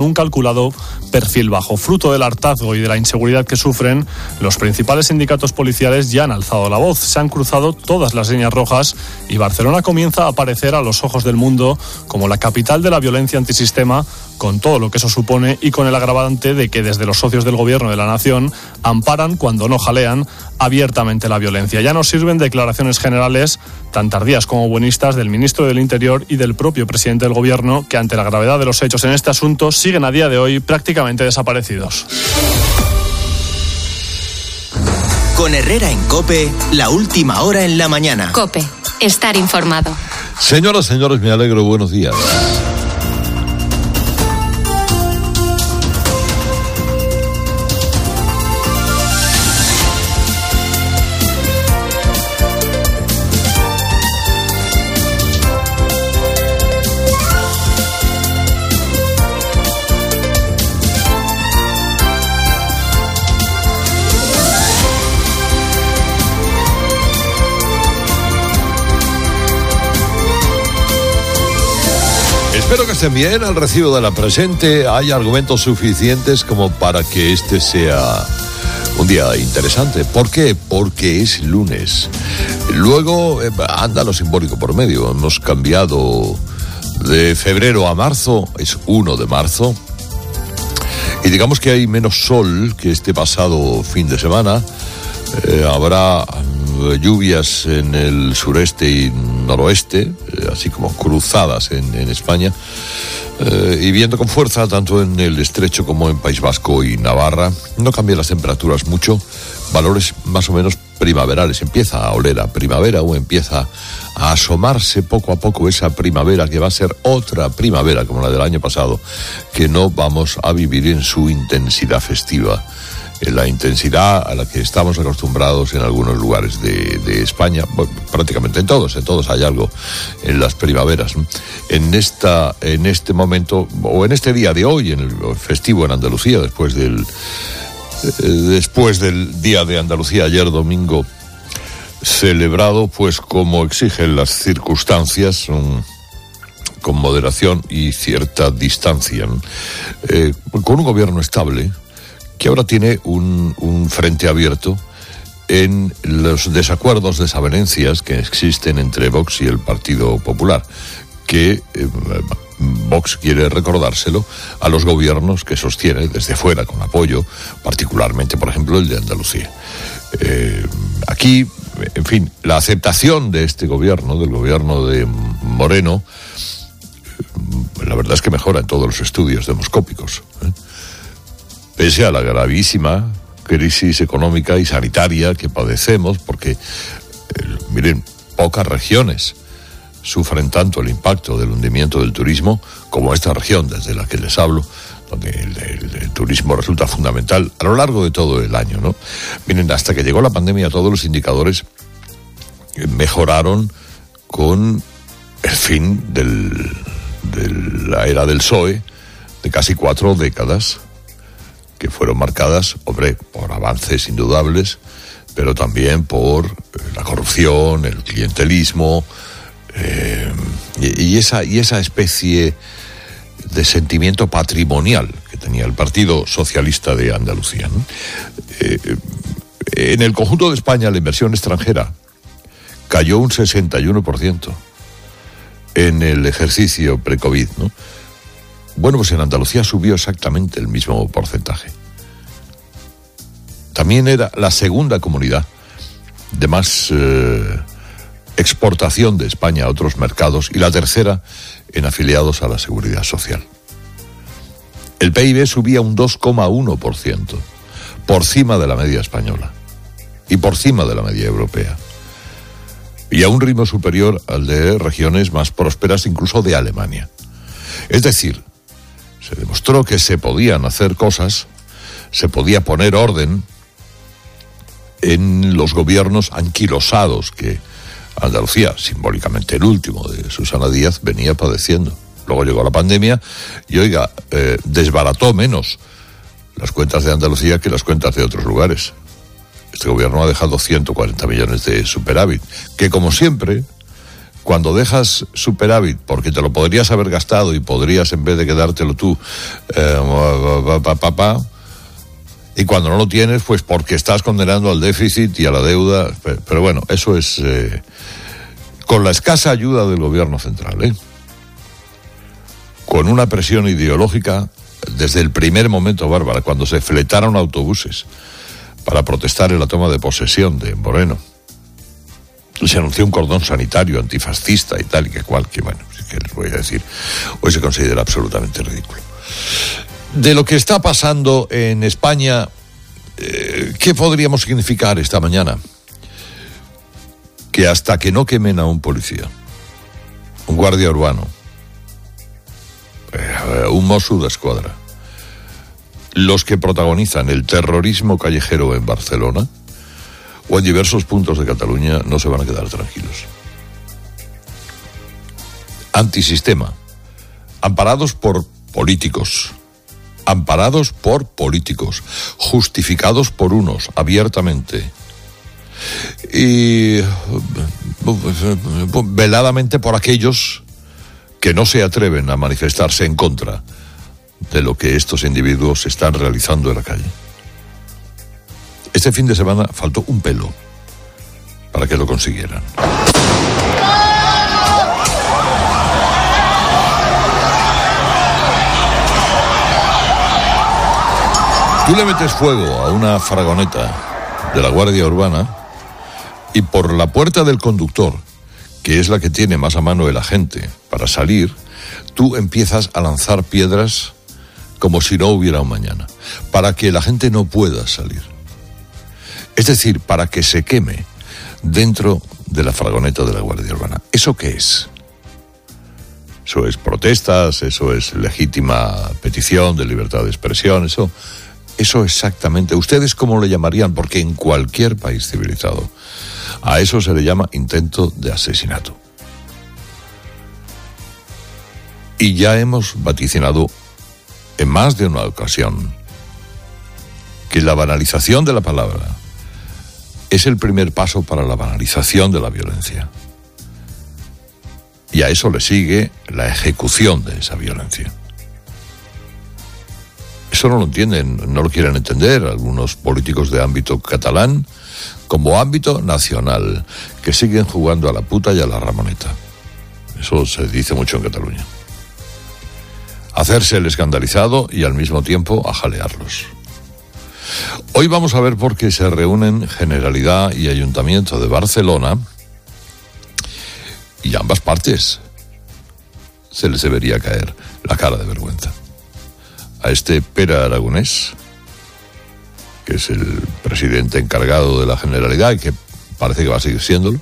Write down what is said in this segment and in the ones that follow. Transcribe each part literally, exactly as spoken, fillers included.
un calculado perfil bajo. Fruto del hartazgo y de la inseguridad que sufren, los principales sindicatos policiales ya han alzado la voz. Se han cruzado todas las líneas rojas y Barcelona comienza a aparecer a los ojos del mundo como la capital de la violencia antisistema, con todo lo que eso supone y con el agravante de que desde los socios del gobierno de la nación amparan, cuando no jalean, abiertamente la violencia. Ya no sirven declaraciones generales, tan tardías como buenistas, del ministro del Interior y del propio presidente del gobierno, que ante la gravedad de los hechos en este asunto siguen a día de hoy prácticamente desaparecidos. Con Herrera en COPE, la última hora en la mañana. COPE, estar informado. Señoras, señores, me alegro, buenos días. Espero que estén bien al recibo de la presente. Hay argumentos suficientes como para que este sea un día interesante. ¿Por qué? Porque es lunes. Luego eh, anda lo simbólico por medio. Hemos cambiado de febrero a marzo. Es uno de marzo. Y digamos que hay menos sol que este pasado fin de semana. Eh, habrá lluvias en el sureste y noroeste, eh, así como cruzadas en, en España, eh, y viento con fuerza tanto en el estrecho como en País Vasco y Navarra. No cambian las temperaturas mucho, valores más o menos primaverales. Empieza a oler a primavera o empieza a asomarse poco a poco esa primavera que va a ser otra primavera como la del año pasado, que no vamos a vivir en su intensidad festiva, en la intensidad a la que estamos acostumbrados en algunos lugares de, de España, bueno, prácticamente en todos, en todos hay algo en las primaveras. En esta, en este momento, o en este día de hoy, en el festivo en Andalucía, después del, eh, después del Día de Andalucía, ayer domingo, celebrado, pues como exigen las circunstancias, um, con moderación y cierta distancia, ¿no? eh, con un gobierno estable, que ahora tiene un, un frente abierto en los desacuerdos, desavenencias que existen entre Vox y el Partido Popular, que eh, Vox quiere recordárselo a los gobiernos que sostiene desde fuera con apoyo, particularmente, por ejemplo, el de Andalucía. Eh, aquí, en fin, la aceptación de este gobierno, del gobierno de Moreno, la verdad es que mejora en todos los estudios demoscópicos, ¿eh? Pese a la gravísima crisis económica y sanitaria que padecemos, porque, eh, miren, pocas regiones sufren tanto el impacto del hundimiento del turismo como esta región desde la que les hablo, donde el, el, el turismo resulta fundamental a lo largo de todo el año, ¿no? Miren, hasta que llegó la pandemia todos los indicadores mejoraron con el fin del, de la era del P S O E, de casi cuatro décadas, que fueron marcadas, hombre, por avances indudables, pero también por la corrupción, el clientelismo, eh, y, y, esa, y esa especie de sentimiento patrimonial que tenía el Partido Socialista de Andalucía, ¿no? Eh, en el conjunto de España la inversión extranjera cayó un sesenta y uno por ciento en el ejercicio pre-COVID, ¿no? Bueno, pues en Andalucía subió exactamente el mismo porcentaje. También era la segunda comunidad de más eh, exportación de España a otros mercados y la tercera en afiliados a la Seguridad Social. El P I B subía un dos coma uno por ciento, por cima de la media española y por cima de la media europea, y a un ritmo superior al de regiones más prósperas, incluso de Alemania. Es decir, se demostró que se podían hacer cosas, se podía poner orden en los gobiernos anquilosados que Andalucía, simbólicamente el último de Susana Díaz, venía padeciendo. Luego llegó la pandemia y, oiga, eh, desbarató menos las cuentas de Andalucía que las cuentas de otros lugares. Este gobierno ha dejado ciento cuarenta millones de superávit, que como siempre, Cuando dejas superávit, porque te lo podrías haber gastado y podrías, en vez de quedártelo tú, eh, pa, pa, pa, y cuando no lo tienes, pues porque estás condenando al déficit y a la deuda. Pero, pero bueno, eso es eh, con la escasa ayuda del gobierno central, ¿eh? Con una presión ideológica desde el primer momento, Bárbara, cuando se fletaron autobuses para protestar en la toma de posesión de Moreno. Se anunció un cordón sanitario antifascista y tal y que cual, que bueno, sí que les voy a decir, hoy se considera absolutamente ridículo. De lo que está pasando en España, eh, ¿qué podríamos significar esta mañana? Que hasta que no quemen a un policía, un guardia urbano, eh, un Mossos d'Esquadra, los que protagonizan el terrorismo callejero en Barcelona o en diversos puntos de Cataluña, no se van a quedar tranquilos. Antisistema, amparados por políticos, amparados por políticos, justificados por unos abiertamente y veladamente por aquellos que no se atreven a manifestarse en contra de lo que estos individuos están realizando en la calle. Este fin de semana faltó un pelo para que lo consiguieran. Tú le metes fuego a una faragoneta de la Guardia Urbana y por la puerta del conductor, que es la que tiene más a mano el agente para salir, tú empiezas a lanzar piedras como si no hubiera un mañana, para que la gente no pueda salir. Es decir, para que se queme dentro de la faragoneta de la Guardia Urbana. ¿Eso qué es? Eso es protestas, eso es legítima petición de libertad de expresión, eso, eso exactamente. ¿Ustedes cómo le llamarían? Porque en cualquier país civilizado a eso se le llama intento de asesinato. Y ya hemos vaticinado en más de una ocasión que la banalización de la palabra es el primer paso para la banalización de la violencia. Y a eso le sigue la ejecución de esa violencia. Eso no lo entienden, no lo quieren entender algunos políticos de ámbito catalán como ámbito nacional, que siguen jugando a la puta y a la ramoneta. Eso se dice mucho en Cataluña. Hacerse el escandalizado y al mismo tiempo a jalearlos. Hoy vamos a ver por qué se reúnen Generalidad y Ayuntamiento de Barcelona y ambas partes se les debería caer la cara de vergüenza. A este Pere Aragonés, que es el presidente encargado de la Generalidad y que parece que va a seguir siéndolo,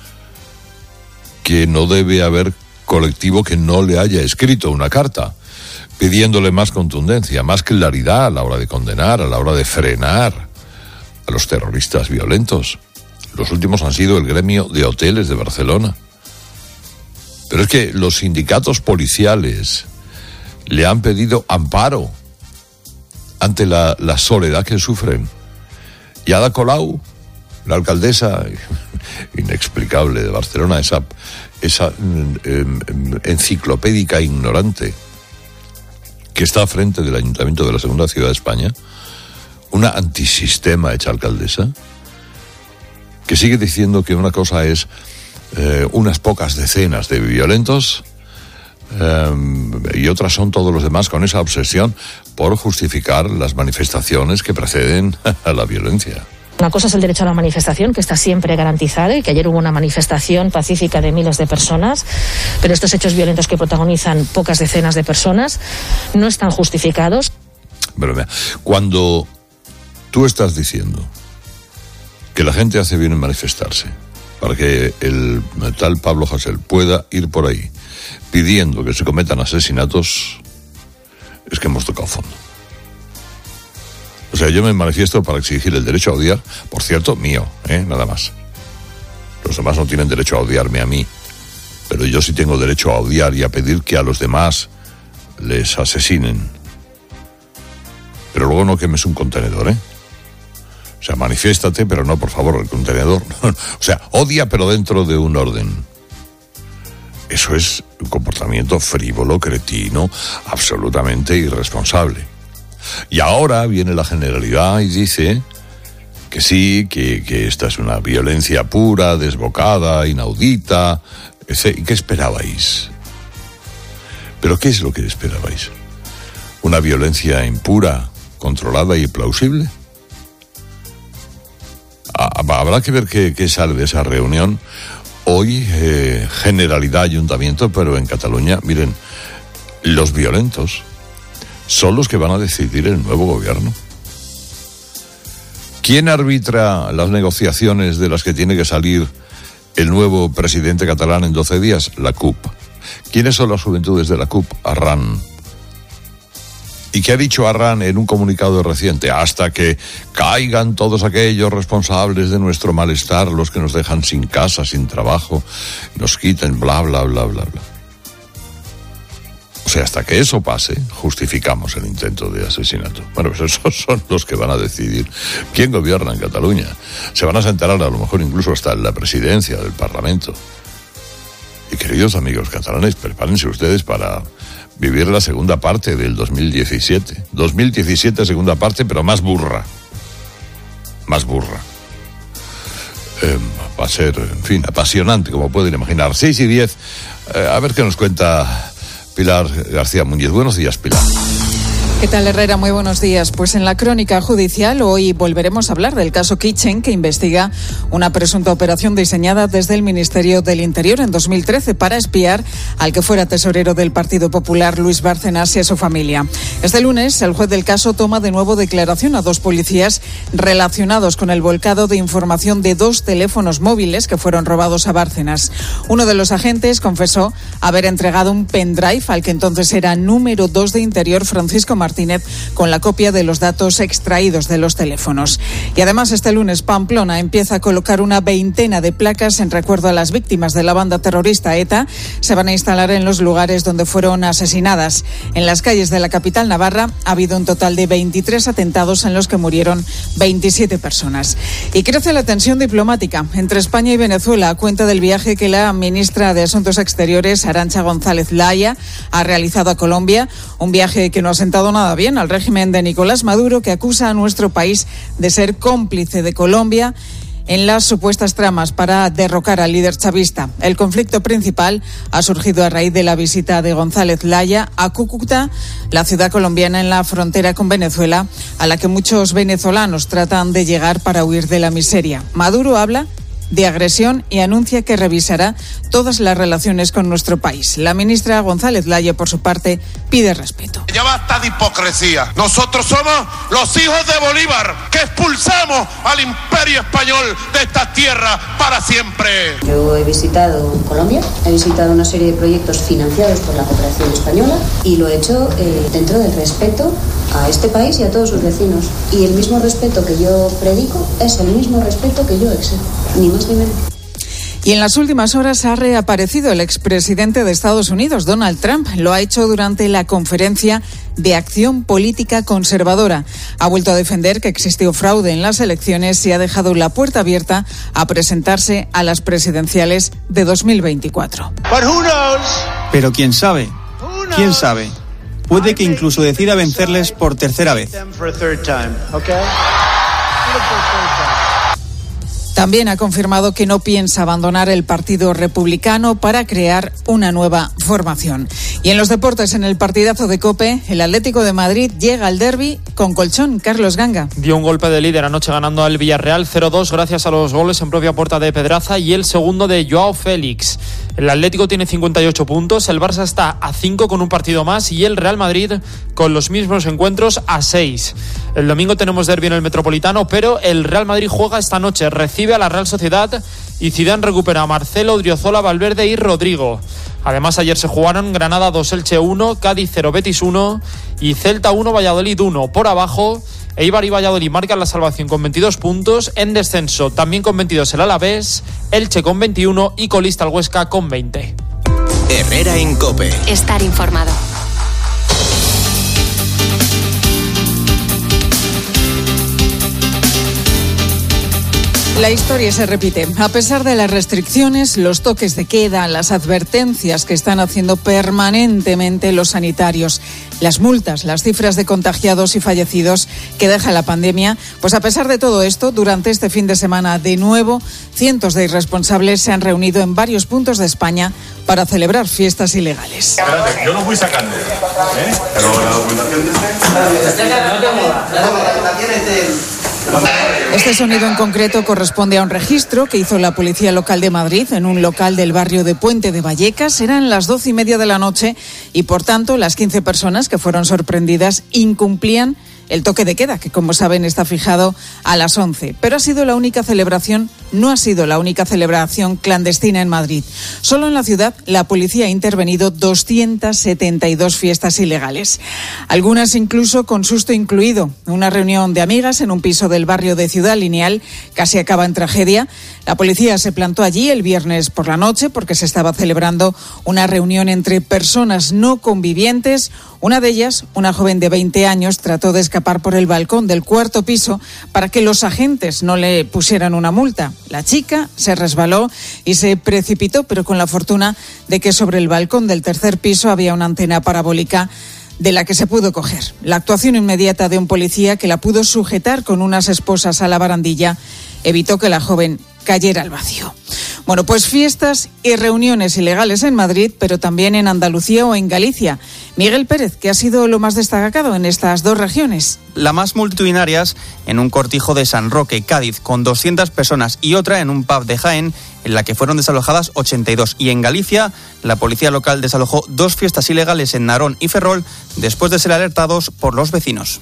que no debe haber colectivo que no le haya escrito una carta pidiéndole más contundencia, más claridad a la hora de condenar, a la hora de frenar a los terroristas violentos. Los últimos han sido el gremio de hoteles de Barcelona. Pero es que los sindicatos policiales le han pedido amparo ante la, la soledad que sufren. Y Ada Colau, la alcaldesa inexplicable de Barcelona, esa, esa eh, enciclopédica ignorante que está al frente del Ayuntamiento de la segunda ciudad de España, una antisistema hecha alcaldesa, que sigue diciendo que una cosa es eh, unas pocas decenas de violentos eh, y otras son todos los demás, con esa obsesión por justificar las manifestaciones que preceden a la violencia. Una cosa es el derecho a la manifestación, que está siempre garantizado, y que ayer hubo una manifestación pacífica de miles de personas, pero estos hechos violentos que protagonizan pocas decenas de personas no están justificados. Pero mira, cuando tú estás diciendo que la gente hace bien en manifestarse para que el tal Pablo Hasél pueda ir por ahí pidiendo que se cometan asesinatos, es que hemos tocado fondo. O sea, yo me manifiesto para exigir el derecho a odiar, por cierto, mío, ¿eh? Nada más. Los demás no tienen derecho a odiarme a mí, pero yo sí tengo derecho a odiar y a pedir que a los demás les asesinen. Pero luego no quemes un contenedor, ¿eh? O sea, manifiéstate, pero no, por favor, el contenedor. O sea, odia, pero dentro de un orden. Eso es un comportamiento frívolo, cretino, absolutamente irresponsable. Y ahora viene la Generalidad y dice que sí, que, que esta es una violencia pura, desbocada, inaudita. ¿Y qué esperabais? ¿Pero qué es lo que esperabais? ¿Una violencia impura, controlada y plausible? Habrá que ver qué, qué sale de esa reunión. Hoy, eh, Generalidad, Ayuntamiento, pero en Cataluña, miren, los violentos son los que van a decidir el nuevo gobierno. ¿Quién arbitra las negociaciones de las que tiene que salir el nuevo presidente catalán en doce días? La C U P. ¿Quiénes son las juventudes de la C U P? Arran. ¿Y qué ha dicho Arran en un comunicado reciente? Hasta que caigan todos aquellos responsables de nuestro malestar, los que nos dejan sin casa, sin trabajo, nos quiten, bla, bla, bla, bla, bla. O sea, hasta que eso pase, justificamos el intento de asesinato. Bueno, pues esos son los que van a decidir quién gobierna en Cataluña. Se van a sentar a lo mejor incluso hasta en la presidencia del Parlamento. Y queridos amigos catalanes, prepárense ustedes para vivir la segunda parte del dos mil diecisiete. dos mil diecisiete, segunda parte, pero más burra. Más burra. Eh, va a ser, en fin, apasionante, como pueden imaginar. seis y diez, eh, a ver qué nos cuenta Pilar García Muñiz. Buenos días, Pilar. ¿Qué tal, Herrera? Muy buenos días. Pues en la crónica judicial hoy volveremos a hablar del caso Kitchen, que investiga una presunta operación diseñada desde el Ministerio del Interior en dos mil trece para espiar al que fuera tesorero del Partido Popular, Luis Bárcenas, y a su familia. Este lunes, el juez del caso toma de nuevo declaración a dos policías relacionados con el volcado de información de dos teléfonos móviles que fueron robados a Bárcenas. Uno de los agentes confesó haber entregado un pendrive al que entonces era número dos de Interior, Francisco Martínez, Martínez, con la copia de los datos extraídos de los teléfonos. Y además, este lunes, Pamplona empieza a colocar una veintena de placas en recuerdo a las víctimas de la banda terrorista ETA. Se van a instalar en los lugares donde fueron asesinadas. En las calles de la capital navarra ha habido un total de veintitrés atentados en los que murieron veintisiete personas. Y crece la tensión diplomática entre España y Venezuela a cuenta del viaje que la ministra de Asuntos Exteriores, Arantxa González Laya, ha realizado a Colombia. Un viaje que no ha sentado nada bien al régimen de Nicolás Maduro, que acusa a nuestro país de ser cómplice de Colombia en las supuestas tramas para derrocar al líder chavista. El conflicto principal ha surgido a raíz de la visita de González Laya a Cúcuta, la ciudad colombiana en la frontera con Venezuela, a la que muchos venezolanos tratan de llegar para huir de la miseria. Maduro habla de agresión y anuncia que revisará todas las relaciones con nuestro país. La ministra González Laya, por su parte, pide respeto. Ya basta de hipocresía. Nosotros somos los hijos de Bolívar, que expulsamos al imperio español de esta tierra para siempre. Yo he visitado Colombia, he visitado una serie de proyectos financiados por la cooperación española y lo he hecho eh, dentro del respeto a este país y a todos sus vecinos. Y el mismo respeto que yo predico es el mismo respeto que yo exijo, ni más ni menos. Y en las últimas horas ha reaparecido el expresidente de Estados Unidos, Donald Trump. Lo ha hecho durante la conferencia de Acción Política Conservadora. Ha vuelto a defender que existió fraude en las elecciones y ha dejado la puerta abierta a presentarse a las presidenciales de dos mil veinticuatro. Pero quién sabe, quién sabe. Puede que incluso decida vencerles por tercera vez. También ha confirmado que no piensa abandonar el Partido Republicano para crear una nueva formación. Y en los deportes, en el partidazo de COPE, el Atlético de Madrid llega al derbi con colchón. Carlos Ganga. Dio un golpe de líder anoche ganando al Villarreal cero dos gracias a los goles en propia puerta de Pedraza y el segundo de Joao Félix. El Atlético tiene cincuenta y ocho puntos, el Barça está a cinco con un partido más y el Real Madrid con los mismos encuentros a seis. El domingo tenemos derbi en el Metropolitano, pero el Real Madrid juega esta noche, recibe a la Real Sociedad y Zidane recupera a Marcelo, Odriozola, Valverde y Rodrigo. Además, ayer se jugaron Granada dos, Elche uno, Cádiz cero, Betis uno y Celta uno, Valladolid uno. Por abajo, Eibar y Valladolid marcan la salvación con veintidós puntos. En descenso, también con veintidós el Alavés, Elche con veintiuno y colista el Huesca con veinte. Herrera en COPE. Estar informado. La historia se repite. A pesar de las restricciones, los toques de queda, las advertencias que están haciendo permanentemente los sanitarios, las multas, las cifras de contagiados y fallecidos que deja la pandemia, pues a pesar de todo esto, durante este fin de semana, de nuevo, cientos de irresponsables se han reunido en varios puntos de España para celebrar fiestas ilegales. Espérate, yo lo voy sacando. ¿Eh? Pero la documentación de este... Este sonido en concreto corresponde a un registro que hizo la Policía Local de Madrid en un local del barrio de Puente de Vallecas. Eran las doce y media de la noche y, por tanto, las quince personas que fueron sorprendidas incumplían el toque de queda, que como saben está fijado a las once. Pero ha sido la única celebración, no ha sido la única celebración clandestina en Madrid. Solo en la ciudad la policía ha intervenido doscientas setenta y dos fiestas ilegales. Algunas incluso con susto incluido. Una reunión de amigas en un piso del barrio de Ciudad Lineal casi acaba en tragedia. La policía se plantó allí el viernes por la noche porque se estaba celebrando una reunión entre personas no convivientes. Una de ellas, una joven de veinte años, trató de escapar por el balcón del cuarto piso para que los agentes no le pusieran una multa. La chica se resbaló y se precipitó, pero con la fortuna de que sobre el balcón del tercer piso había una antena parabólica de la que se pudo coger. La actuación inmediata de un policía que la pudo sujetar con unas esposas a la barandilla evitó que la joven cayera al vacío. Bueno, pues fiestas y reuniones ilegales en Madrid, pero también en Andalucía o en Galicia. Miguel Pérez, ¿qué ha sido lo más destacado en estas dos regiones? La más multitudinarias en un cortijo de San Roque, Cádiz, con doscientas personas, y otra en un pub de Jaén, en la que fueron desalojadas ochenta y dos. Y en Galicia, la policía local desalojó dos fiestas ilegales en Narón y Ferrol, después de ser alertados por los vecinos.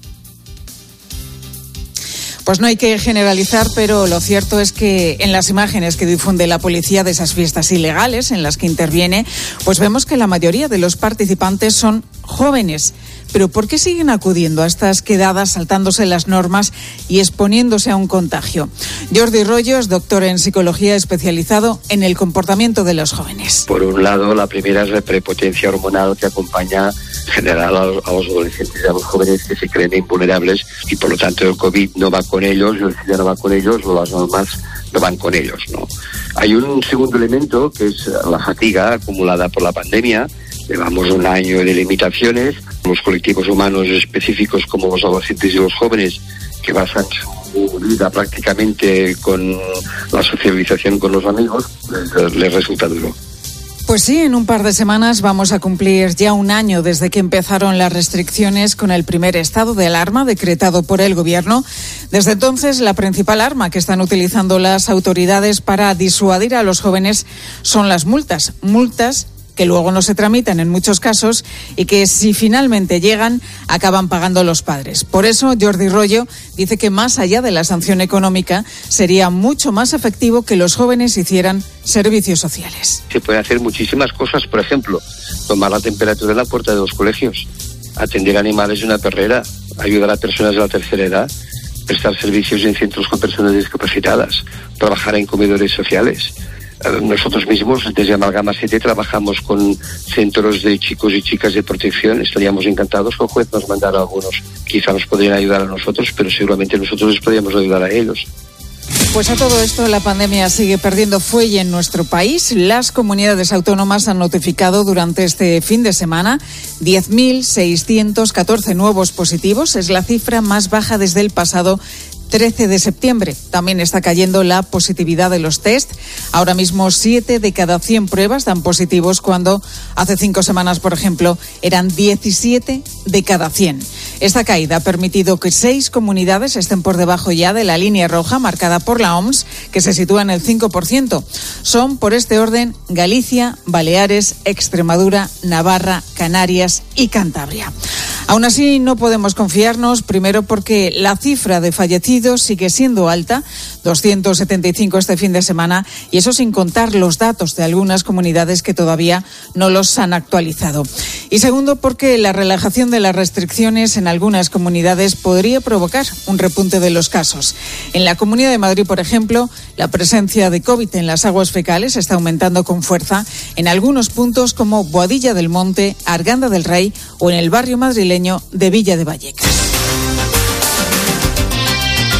Pues no hay que generalizar, pero lo cierto es que en las imágenes que difunde la policía de esas fiestas ilegales en las que interviene, pues vemos que la mayoría de los participantes son jóvenes. Pero ¿por qué siguen acudiendo a estas quedadas, saltándose las normas y exponiéndose a un contagio? Jordi Rollo es doctor en psicología especializado en el comportamiento de los jóvenes. Por un lado, la primera es la prepotencia hormonal que acompaña en general a los adolescentes y a los jóvenes que se creen invulnerables y por lo tanto el COVID no va con ellos, el SIDA no va con ellos, o las normas no van con ellos, ¿no? Hay un segundo elemento que es la fatiga acumulada por la pandemia. Llevamos un año de limitaciones. Los colectivos humanos específicos como los adolescentes y los jóvenes que basan su vida prácticamente con la socialización con los amigos, les, les resulta duro. Pues sí, en un par de semanas vamos a cumplir ya un año desde que empezaron las restricciones con el primer estado de alarma decretado por el Gobierno. Desde entonces, la principal arma que están utilizando las autoridades para disuadir a los jóvenes son las multas. Multas que luego no se tramitan en muchos casos y que si finalmente llegan acaban pagando los padres. Por eso Jordi Rollo dice que más allá de la sanción económica sería mucho más efectivo que los jóvenes hicieran servicios sociales. Se puede hacer muchísimas cosas, por ejemplo, tomar la temperatura en la puerta de los colegios, atender animales de una perrera, ayudar a personas de la tercera edad, prestar servicios en centros con personas discapacitadas, trabajar en comedores sociales. Nosotros mismos, desde Amalgama siete, trabajamos con centros de chicos y chicas de protección. Estaríamos encantados que el juez nos mandara algunos. Quizá nos podrían ayudar a nosotros, pero seguramente nosotros les podríamos ayudar a ellos. Pues a todo esto, la pandemia sigue perdiendo fuelle en nuestro país. Las comunidades autónomas han notificado durante este fin de semana diez mil seiscientos catorce nuevos positivos. Es la cifra más baja desde el pasado trece de septiembre. También está cayendo la positividad de los test. Ahora mismo siete de cada cien pruebas dan positivos cuando hace cinco semanas, por ejemplo, eran diecisiete de cada cien. Esta caída ha permitido que seis comunidades estén por debajo ya de la línea roja marcada por la O M S, que se sitúa en el cinco por ciento. Son, por este orden, Galicia, Baleares, Extremadura, Navarra, Canarias y Cantabria. Aún así, no podemos confiarnos, primero porque la cifra de fallecidos sigue siendo alta, doscientos setenta y cinco este fin de semana, y eso sin contar los datos de algunas comunidades que todavía no los han actualizado. Y segundo, porque la relajación de las restricciones en algunas comunidades podría provocar un repunte de los casos. En la Comunidad de Madrid, por ejemplo, la presencia de COVID en las aguas fecales está aumentando con fuerza en algunos puntos como Boadilla del Monte, Arganda del Rey o en el barrio madrileño de Villa de Vallecas.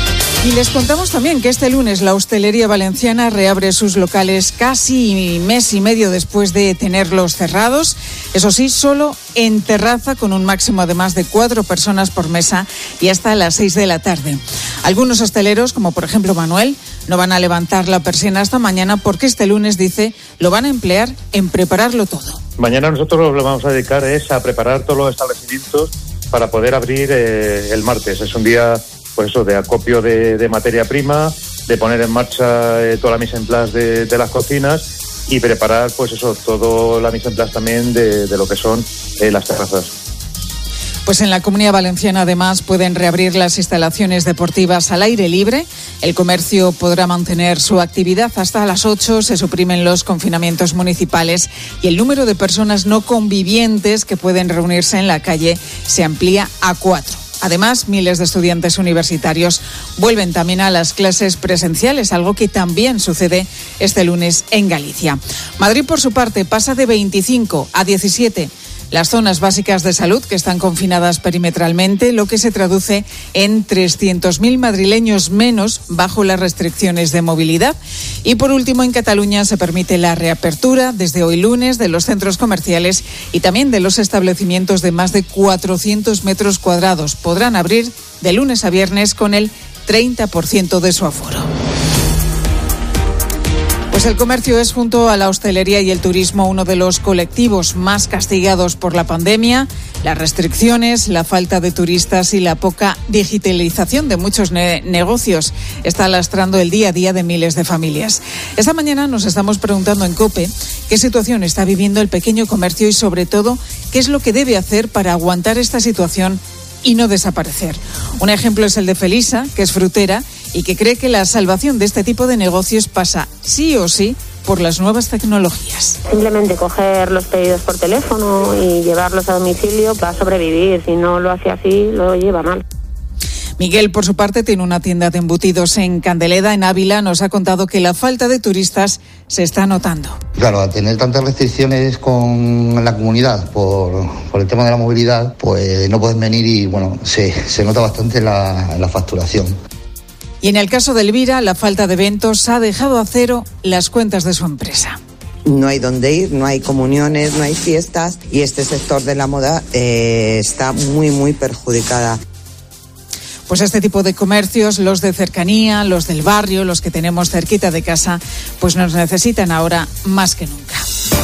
Y les contamos también que este lunes la hostelería valenciana reabre sus locales casi mes y medio después de tenerlos cerrados. Eso sí, solo en terraza, con un máximo de más de cuatro personas por mesa y hasta las seis de la tarde. Algunos hosteleros, como por ejemplo Manuel, no van a levantar la persiana hasta mañana porque este lunes, dice, lo van a emplear en prepararlo todo. Mañana nosotros lo que vamos a dedicar es a preparar todos los establecimientos para poder abrir eh, el martes. Es un día, pues eso, de acopio de, de materia prima, de poner en marcha eh, toda la mise en place de, de las cocinas y preparar, pues eso, todo la mise en place también de, de lo que son eh, las terrazas. Pues en la Comunidad Valenciana, además, pueden reabrir las instalaciones deportivas al aire libre. El comercio podrá mantener su actividad hasta las ocho. Se suprimen los confinamientos municipales y el número de personas no convivientes que pueden reunirse en la calle se amplía a cuatro. Además, miles de estudiantes universitarios vuelven también a las clases presenciales, algo que también sucede este lunes en Galicia. Madrid, por su parte, pasa de veinticinco a diecisiete las zonas básicas de salud que están confinadas perimetralmente, lo que se traduce en trescientos mil madrileños menos bajo las restricciones de movilidad. Y por último, en Cataluña se permite la reapertura desde hoy lunes de los centros comerciales y también de los establecimientos de más de cuatrocientos metros cuadrados. Podrán abrir de lunes a viernes con el treinta por ciento de su aforo. Pues el comercio es, junto a la hostelería y el turismo, uno de los colectivos más castigados por la pandemia. Las restricciones, la falta de turistas y la poca digitalización de muchos ne- negocios está lastrando el día a día de miles de familias. Esta mañana nos estamos preguntando en COPE qué situación está viviendo el pequeño comercio y, sobre todo, qué es lo que debe hacer para aguantar esta situación y no desaparecer. Un ejemplo es el de Felisa, que es frutera y que cree que la salvación de este tipo de negocios pasa sí o sí por las nuevas tecnologías. Simplemente coger los pedidos por teléfono y llevarlos a domicilio para sobrevivir. Si no lo hace así, lo lleva mal. Miguel, por su parte, tiene una tienda de embutidos en Candeleda, en Ávila. Nos ha contado que la falta de turistas se está notando. Claro, al tener tantas restricciones con la comunidad por, por el tema de la movilidad, pues no pueden venir y, bueno, se, se nota bastante la, la facturación. Y en el caso de Elvira, la falta de eventos ha dejado a cero las cuentas de su empresa. No hay dónde ir, no hay comuniones, no hay fiestas y este sector de la moda eh, está muy, muy perjudicada. Pues este tipo de comercios, los de cercanía, los del barrio, los que tenemos cerquita de casa, pues nos necesitan ahora más que nunca.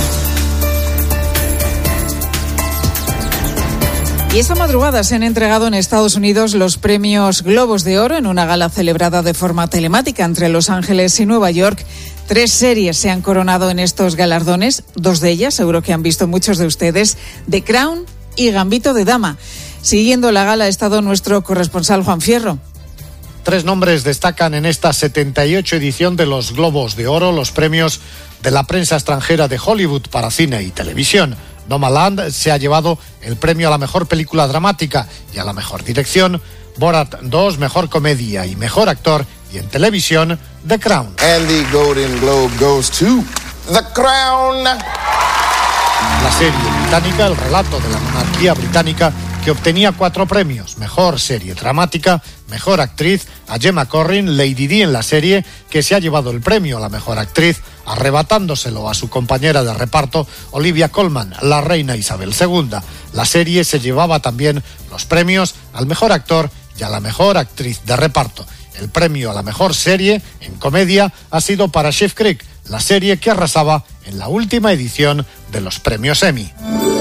Y esta madrugada se han entregado en Estados Unidos los premios Globos de Oro en una gala celebrada de forma telemática entre Los Ángeles y Nueva York. Tres series se han coronado en estos galardones, dos de ellas, seguro que han visto muchos de ustedes, The Crown y Gambito de Dama. Siguiendo la gala ha estado nuestro corresponsal Juan Fierro. Tres nombres destacan en esta setenta y ocho edición de los Globos de Oro, los premios de la prensa extranjera de Hollywood para cine y televisión. Nomadland se ha llevado el premio a la mejor película dramática y a la mejor dirección. Borat dos, mejor comedia y mejor actor. Y en televisión, The Crown. And the Golden Globe goes to The Crown. La serie británica, el relato de la monarquía británica, que obtenía cuatro premios: mejor serie dramática, mejor actriz, a Gemma Corrin, Lady Di en la serie, que se ha llevado el premio a la mejor actriz, arrebatándoselo a su compañera de reparto, Olivia Colman, la reina Isabel segunda. La serie se llevaba también los premios al mejor actor y a la mejor actriz de reparto. El premio a la mejor serie en comedia ha sido para Schitt's Creek, la serie que arrasaba en la última edición de los premios Emmy.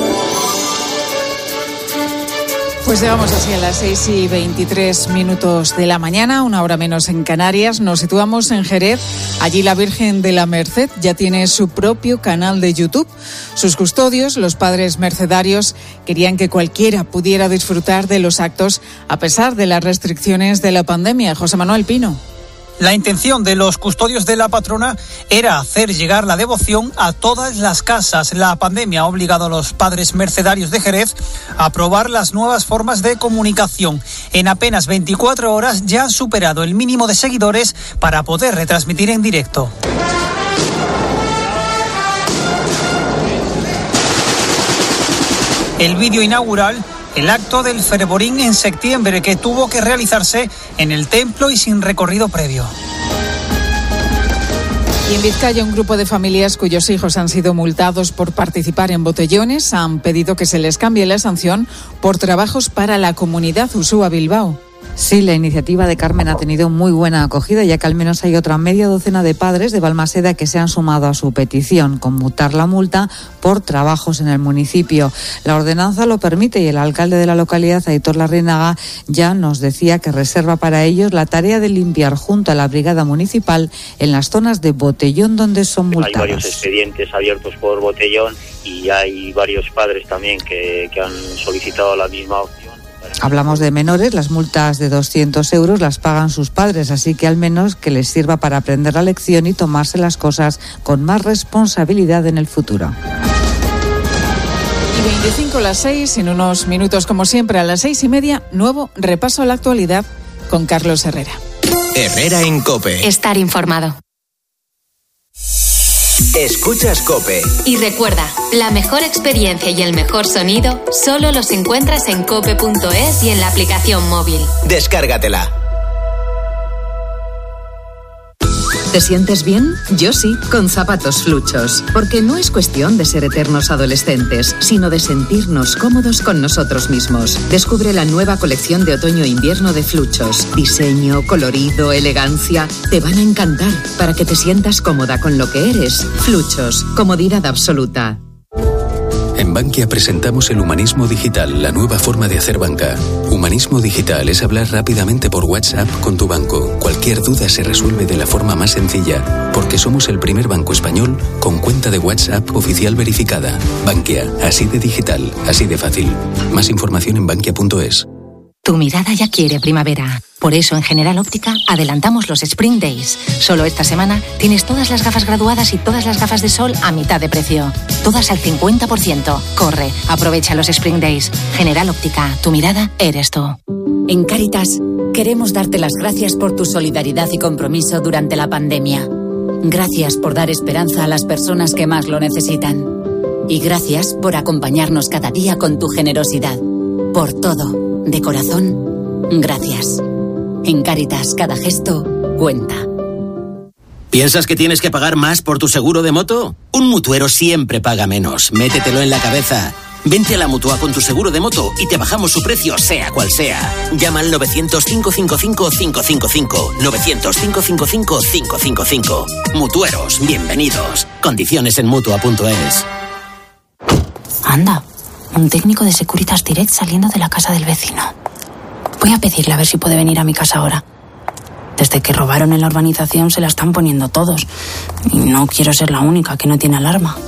Pues llegamos así a las seis y veintitrés minutos de la mañana, una hora menos en Canarias. Nos situamos en Jerez. Allí la Virgen de la Merced ya tiene su propio canal de YouTube. Sus custodios, los padres mercedarios, querían que cualquiera pudiera disfrutar de los actos a pesar de las restricciones de la pandemia. José Manuel Pino. La intención de los custodios de la patrona era hacer llegar la devoción a todas las casas. La pandemia ha obligado a los padres mercedarios de Jerez a probar las nuevas formas de comunicación. En apenas veinticuatro horas ya han superado el mínimo de seguidores para poder retransmitir en directo. El vídeo inaugural el acto del fervorín en septiembre, que tuvo que realizarse en el templo y sin recorrido previo. Y en Vizcaya, un grupo de familias cuyos hijos han sido multados por participar en botellones han pedido que se les cambie la sanción por trabajos para la comunidad. Usúa Bilbao. Sí, la iniciativa de Carmen ha tenido muy buena acogida, ya que al menos hay otra media docena de padres de Balmaseda que se han sumado a su petición, conmutar la multa por trabajos en el municipio. La ordenanza lo permite y el alcalde de la localidad, Aitor Larrinaga, ya nos decía que reserva para ellos la tarea de limpiar junto a la brigada municipal en las zonas de botellón donde son multadas. Hay varios expedientes abiertos por botellón y hay varios padres también que, que han solicitado la misma opción. Hablamos de menores, las multas de doscientos euros las pagan sus padres, así que al menos que les sirva para aprender la lección y tomarse las cosas con más responsabilidad en el futuro. Y veinticinco a las seis, en unos minutos como siempre a las seis y media, nuevo repaso a la actualidad con Carlos Herrera. Herrera en COPE. Estar informado. Escuchas COPE. Y recuerda, la mejor experiencia y el mejor sonido solo los encuentras en cope punto es y en la aplicación móvil. Descárgatela. ¿Te sientes bien? Yo sí, con zapatos Fluchos. Porque no es cuestión de ser eternos adolescentes, sino de sentirnos cómodos con nosotros mismos. Descubre la nueva colección de otoño-invierno de Fluchos. Diseño, colorido, elegancia. Te van a encantar para que te sientas cómoda con lo que eres. Fluchos, comodidad absoluta. En Bankia presentamos el humanismo digital, la nueva forma de hacer banca. Humanismo digital es hablar rápidamente por WhatsApp con tu banco. Cualquier duda se resuelve de la forma más sencilla, porque somos el primer banco español con cuenta de WhatsApp oficial verificada. Bankia, así de digital, así de fácil. Más información en bankia punto es. Tu mirada ya quiere primavera. Por eso, en General Óptica, adelantamos los Spring Days. Solo esta semana tienes todas las gafas graduadas y todas las gafas de sol a mitad de precio. Todas al cincuenta por ciento. Corre, aprovecha los Spring Days. General Óptica, tu mirada eres tú. En Cáritas, queremos darte las gracias por tu solidaridad y compromiso durante la pandemia. Gracias por dar esperanza a las personas que más lo necesitan. Y gracias por acompañarnos cada día con tu generosidad. Por todo. De corazón, gracias. En Cáritas, cada gesto cuenta. ¿Piensas que tienes que pagar más por tu seguro de moto? Un mutuero siempre paga menos. Métetelo en la cabeza. Vente a la Mutua con tu seguro de moto y te bajamos su precio, sea cual sea. Llama al novecientos, cinco cinco cinco, cinco cinco cinco. novecientos, cinco cinco cinco, cinco cinco cinco. Mutueros, bienvenidos. Condiciones en Mutua punto es. Anda. Un técnico de Securitas Direct saliendo de la casa del vecino. Voy a pedirle a ver si puede venir a mi casa ahora. Desde que robaron en la urbanización se la están poniendo todos. Y no quiero ser la única que no tiene alarma.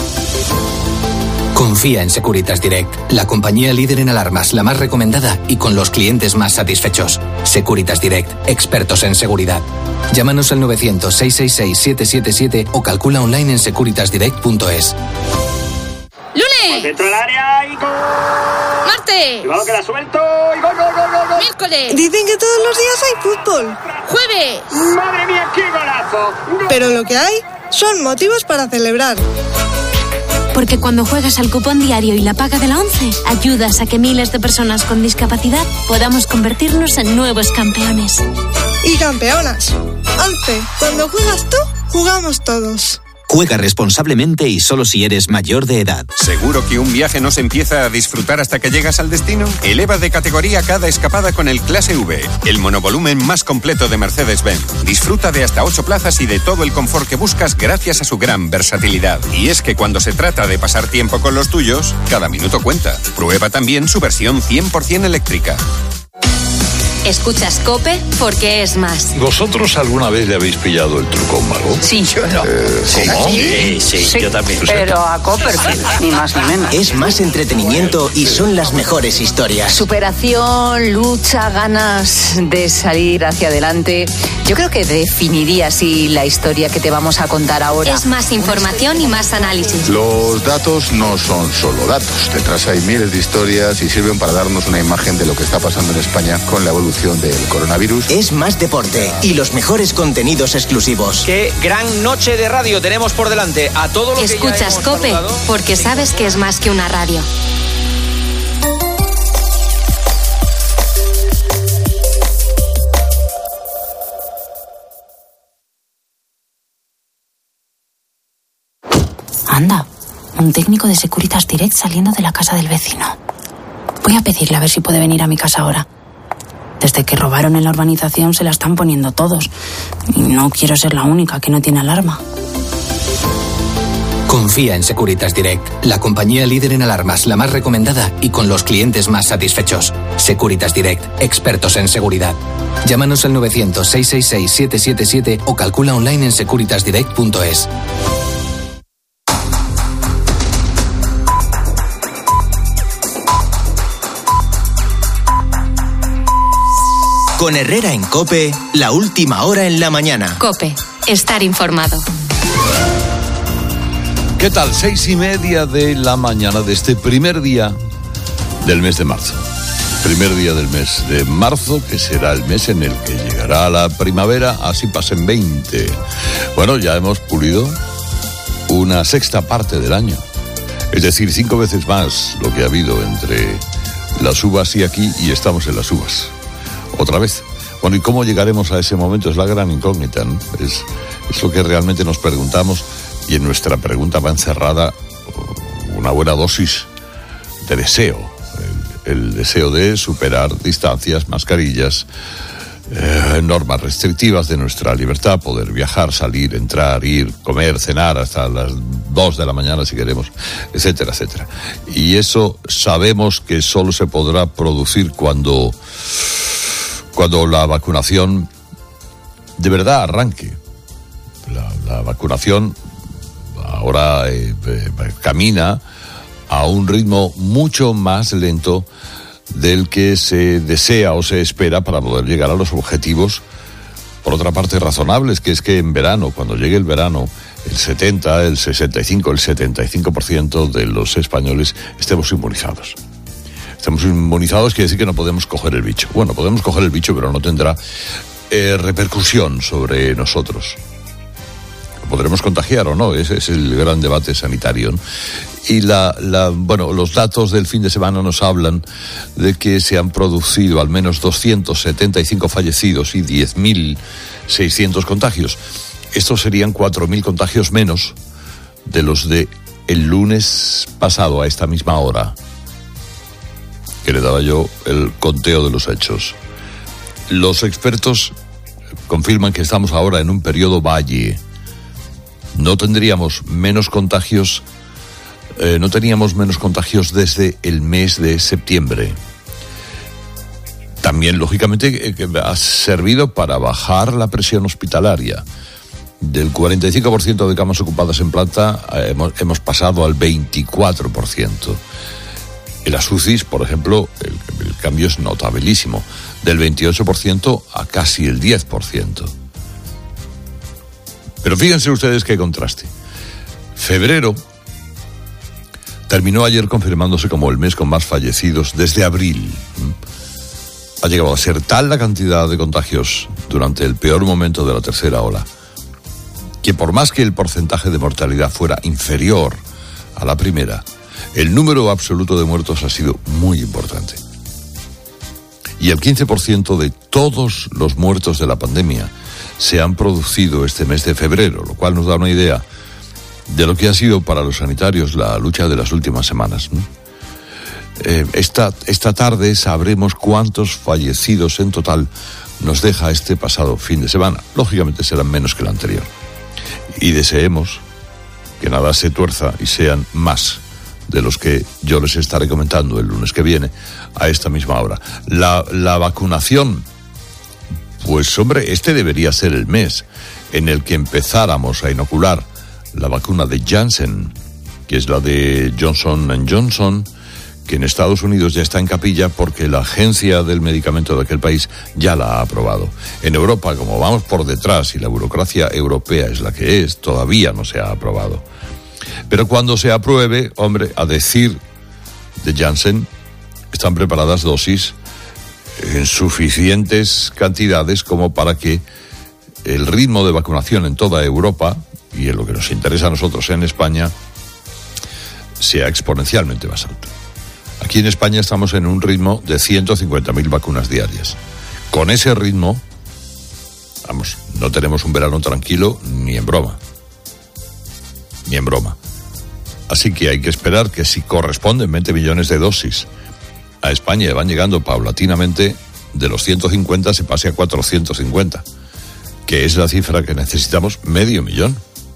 Confía en Securitas Direct, la compañía líder en alarmas, la más recomendada y con los clientes más satisfechos. Securitas Direct, expertos en seguridad. Llámanos al novecientos, seiscientos sesenta y seis, siete siete siete o calcula online en securitas direct punto es. ¡Lunes! Dentro del área y gol. ¡Martes! Cuidado que la suelto y gol, gol, gol, gol, gol. ¡Miércoles! Dicen que todos los días hay fútbol. ¡Jueves! ¡Madre mía, qué golazo! ¡Gol! Pero lo que hay son motivos para celebrar. Porque cuando juegas al cupón diario y la paga de la ONCE, ayudas a que miles de personas con discapacidad podamos convertirnos en nuevos campeones. Y campeonas. ONCE, cuando juegas tú, jugamos todos. Juega responsablemente y solo si eres mayor de edad. ¿Seguro que un viaje no se empieza a disfrutar hasta que llegas al destino? Eleva de categoría cada escapada con el Clase V, el monovolumen más completo de Mercedes-Benz. Disfruta de hasta ocho plazas y de todo el confort que buscas gracias a su gran versatilidad. Y es que cuando se trata de pasar tiempo con los tuyos, cada minuto cuenta. Prueba también su versión cien por ciento eléctrica. Escuchas COPE porque es más. ¿Vosotros alguna vez le habéis pillado el truco a un mago? Sí, yo no. Eh, ¿Cómo? Sí, sí, sí, yo también. Pero a Copperfield, ni más ni menos. Es más entretenimiento y son las mejores historias. Superación, lucha, ganas de salir hacia adelante. Yo creo que definiría así la historia que te vamos a contar ahora. Es más información y más análisis. Los datos no son solo datos. Detrás hay miles de historias y sirven para darnos una imagen de lo que está pasando en España con la evolución del coronavirus. Es más deporte y los mejores contenidos exclusivos. Qué gran noche de radio tenemos por delante. A todo lo Escuchas que ya hemos COPE saludado, porque sabes que es más que una radio. Anda, un técnico de Securitas Direct saliendo de la casa del vecino. Voy a pedirle a ver si puede venir a mi casa ahora. Desde que robaron en la urbanización se la están poniendo todos. Y no quiero ser la única que no tiene alarma. Confía en Securitas Direct, la compañía líder en alarmas, la más recomendada y con los clientes más satisfechos. Securitas Direct, expertos en seguridad. Llámanos al novecientos, seiscientos sesenta y seis, siete siete siete o calcula online en securitas direct punto es. Con Herrera en COPE, la última hora en la mañana. COPE, estar informado. ¿Qué tal? Seis y media de la mañana de este primer día del mes de marzo. Primer día del mes de marzo, que será el mes en el que llegará la primavera, así pasen veinte. Bueno, ya hemos pulido una sexta parte del año. Es decir, cinco veces más lo que ha habido entre las uvas y aquí, y estamos en las uvas. Otra vez. Bueno, ¿y cómo llegaremos a ese momento? Es la gran incógnita, ¿no? Es, es lo que realmente nos preguntamos, y en nuestra pregunta va encerrada una buena dosis de deseo. El, el deseo de superar distancias, mascarillas, eh, normas restrictivas de nuestra libertad, poder viajar, salir, entrar, ir, comer, cenar hasta las dos de la mañana si queremos, etcétera, etcétera. Y eso sabemos que solo se podrá producir cuando... cuando la vacunación de verdad arranque. La, la vacunación ahora eh, eh, camina a un ritmo mucho más lento del que se desea o se espera para poder llegar a los objetivos, por otra parte, razonables, que es que en verano, cuando llegue el verano, el setenta, el sesenta y cinco, el setenta y cinco por ciento de los españoles estemos inmunizados. Estamos inmunizados, quiere decir que no podemos coger el bicho. Bueno, podemos coger el bicho, pero no tendrá eh, repercusión sobre nosotros. ¿Podremos contagiar o no? Ese es el gran debate sanitario, ¿no? Y la, la, bueno, los datos del fin de semana nos hablan de que se han producido al menos doscientos setenta y cinco fallecidos y diez mil seiscientos contagios. Estos serían cuatro mil contagios menos de los de el lunes pasado a esta misma hora, que le daba yo el conteo de los hechos. Los expertos confirman que estamos ahora en un periodo valle. No tendríamos menos contagios, eh, no teníamos menos contagios desde el mes de septiembre. También, lógicamente, eh, ha servido para bajar la presión hospitalaria. Del cuarenta y cinco por ciento de camas ocupadas en planta eh, hemos, hemos pasado al veinticuatro por ciento. En las U C Is, por ejemplo, el, el cambio es notabilísimo, del veintiocho por ciento a casi el diez por ciento. Pero fíjense ustedes qué contraste. Febrero terminó ayer confirmándose como el mes con más fallecidos desde abril. Ha llegado a ser tal la cantidad de contagios durante el peor momento de la tercera ola, que por más que el porcentaje de mortalidad fuera inferior a la primera, el número absoluto de muertos ha sido muy importante. Y el quince por ciento de todos los muertos de la pandemia se han producido este mes de febrero, lo cual nos da una idea de lo que ha sido para los sanitarios la lucha de las últimas semanas, ¿no? Eh, esta, esta tarde sabremos cuántos fallecidos en total nos deja este pasado fin de semana. Lógicamente serán menos que el anterior. Y deseemos que nada se tuerza y sean más de los que yo les estaré comentando el lunes que viene a esta misma hora. La, la vacunación, pues hombre, este debería ser el mes en el que empezáramos a inocular la vacuna de Janssen, que es la de Johnson and Johnson, que en Estados Unidos ya está en capilla porque la agencia del medicamento de aquel país ya la ha aprobado. En Europa, como vamos por detrás y la burocracia europea es la que es, todavía no se ha aprobado. Pero cuando se apruebe, hombre, a decir de Janssen, están preparadas dosis en suficientes cantidades como para que el ritmo de vacunación en toda Europa, y en lo que nos interesa a nosotros en España, sea exponencialmente más alto. Aquí en España estamos en un ritmo de ciento cincuenta mil vacunas diarias. Con ese ritmo, vamos, no tenemos un verano tranquilo ni en broma. Ni en broma. Así que hay que esperar que si corresponden veinte millones de dosis a España y van llegando paulatinamente, de los ciento cincuenta se pase a cuatrocientos cincuenta, que es la cifra que necesitamos, medio millón.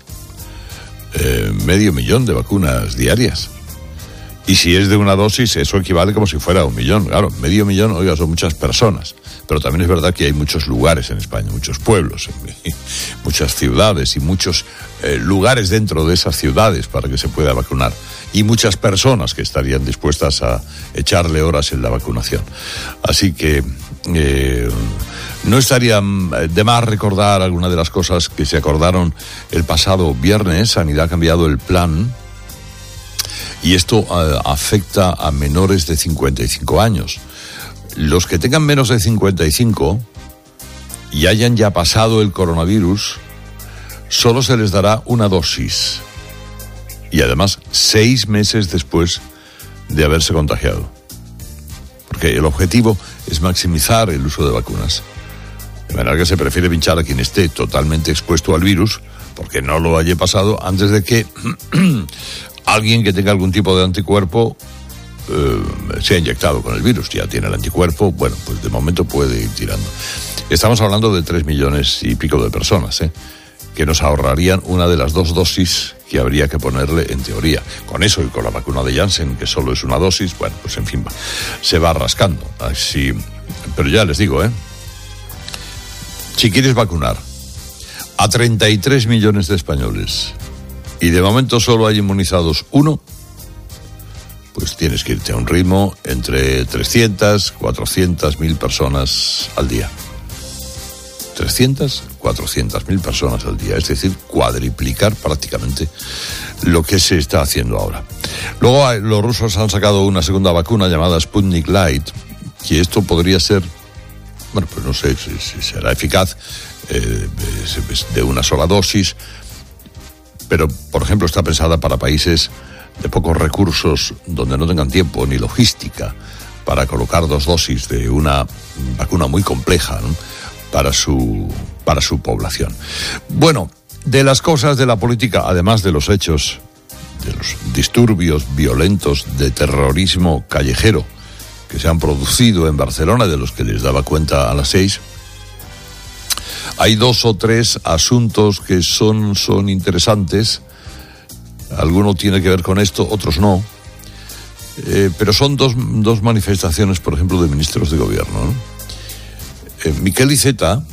Eh, medio millón de vacunas diarias. Y si es de una dosis, eso equivale como si fuera un millón. Claro, medio millón, oiga, son muchas personas. Pero también es verdad que hay muchos lugares en España, muchos pueblos, muchas ciudades y muchos eh, lugares dentro de esas ciudades para que se pueda vacunar. Y muchas personas que estarían dispuestas a echarle horas en la vacunación. Así que eh, no estaría de más recordar alguna de las cosas que se acordaron el pasado viernes. Sanidad ha cambiado el plan. Y esto uh, afecta a menores de cincuenta y cinco años. Los que tengan menos de cincuenta y cinco y hayan ya pasado el coronavirus, solo se les dará una dosis. Y además, seis meses después de haberse contagiado. Porque el objetivo es maximizar el uso de vacunas. De manera que se prefiere pinchar a quien esté totalmente expuesto al virus, porque no lo haya pasado, antes de que alguien que tenga algún tipo de anticuerpo eh, se ha inyectado con el virus, ya tiene el anticuerpo, bueno, pues de momento puede ir tirando. Estamos hablando de tres millones y pico de personas, ¿eh? que nos ahorrarían una de las dos dosis que habría que ponerle en teoría. Con eso y con la vacuna de Janssen, que solo es una dosis, bueno, pues en fin, se va rascando. Así, pero ya les digo, ¿eh? Si quieres vacunar a treinta y tres millones de españoles y de momento solo hay inmunizados uno, pues tienes que irte a un ritmo entre trescientas, cuatrocientas mil personas al día. trescientas, cuatrocientas mil personas al día, es decir, cuadriplicar prácticamente lo que se está haciendo ahora. Luego hay, los rusos han sacado una segunda vacuna llamada Sputnik Light, que esto podría ser, bueno, pues no sé si, si será eficaz, eh, de una sola dosis, pero, por ejemplo, está pensada para países de pocos recursos, donde no tengan tiempo ni logística para colocar dos dosis de una vacuna muy compleja, ¿no?, para su, para su población. Bueno, de las cosas de la política, además de los hechos, de los disturbios violentos de terrorismo callejero que se han producido en Barcelona, de los que les daba cuenta a las seis, hay dos o tres asuntos que son, son interesantes. Alguno tiene que ver con esto, otros no. Eh, pero son dos, dos manifestaciones, por ejemplo, de ministros de gobierno, ¿no? Eh, Miquel Iceta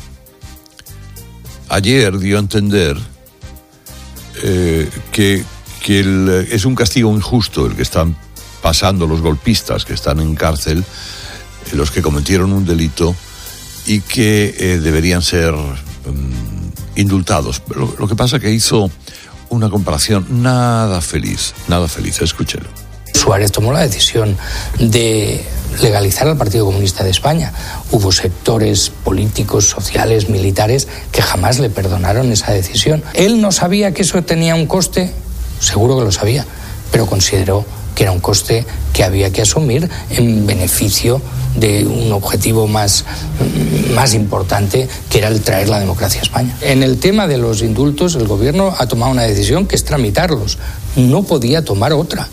ayer dio a entender eh, que, que el, es un castigo injusto el que están pasando los golpistas que están en cárcel, eh, los que cometieron un delito, y que eh, deberían ser um, indultados. Pero lo que pasa es que hizo una comparación nada feliz, nada feliz, escúchelo. Suárez tomó la decisión de legalizar al Partido Comunista de España. Hubo sectores políticos, sociales, militares que jamás le perdonaron esa decisión. Él no sabía que eso tenía un coste, seguro que lo sabía, pero consideró que era un coste que había que asumir en beneficio de un objetivo más, más importante, que era el traer la democracia a España. En el tema de los indultos, el gobierno ha tomado una decisión que es tramitarlos. No podía tomar otra.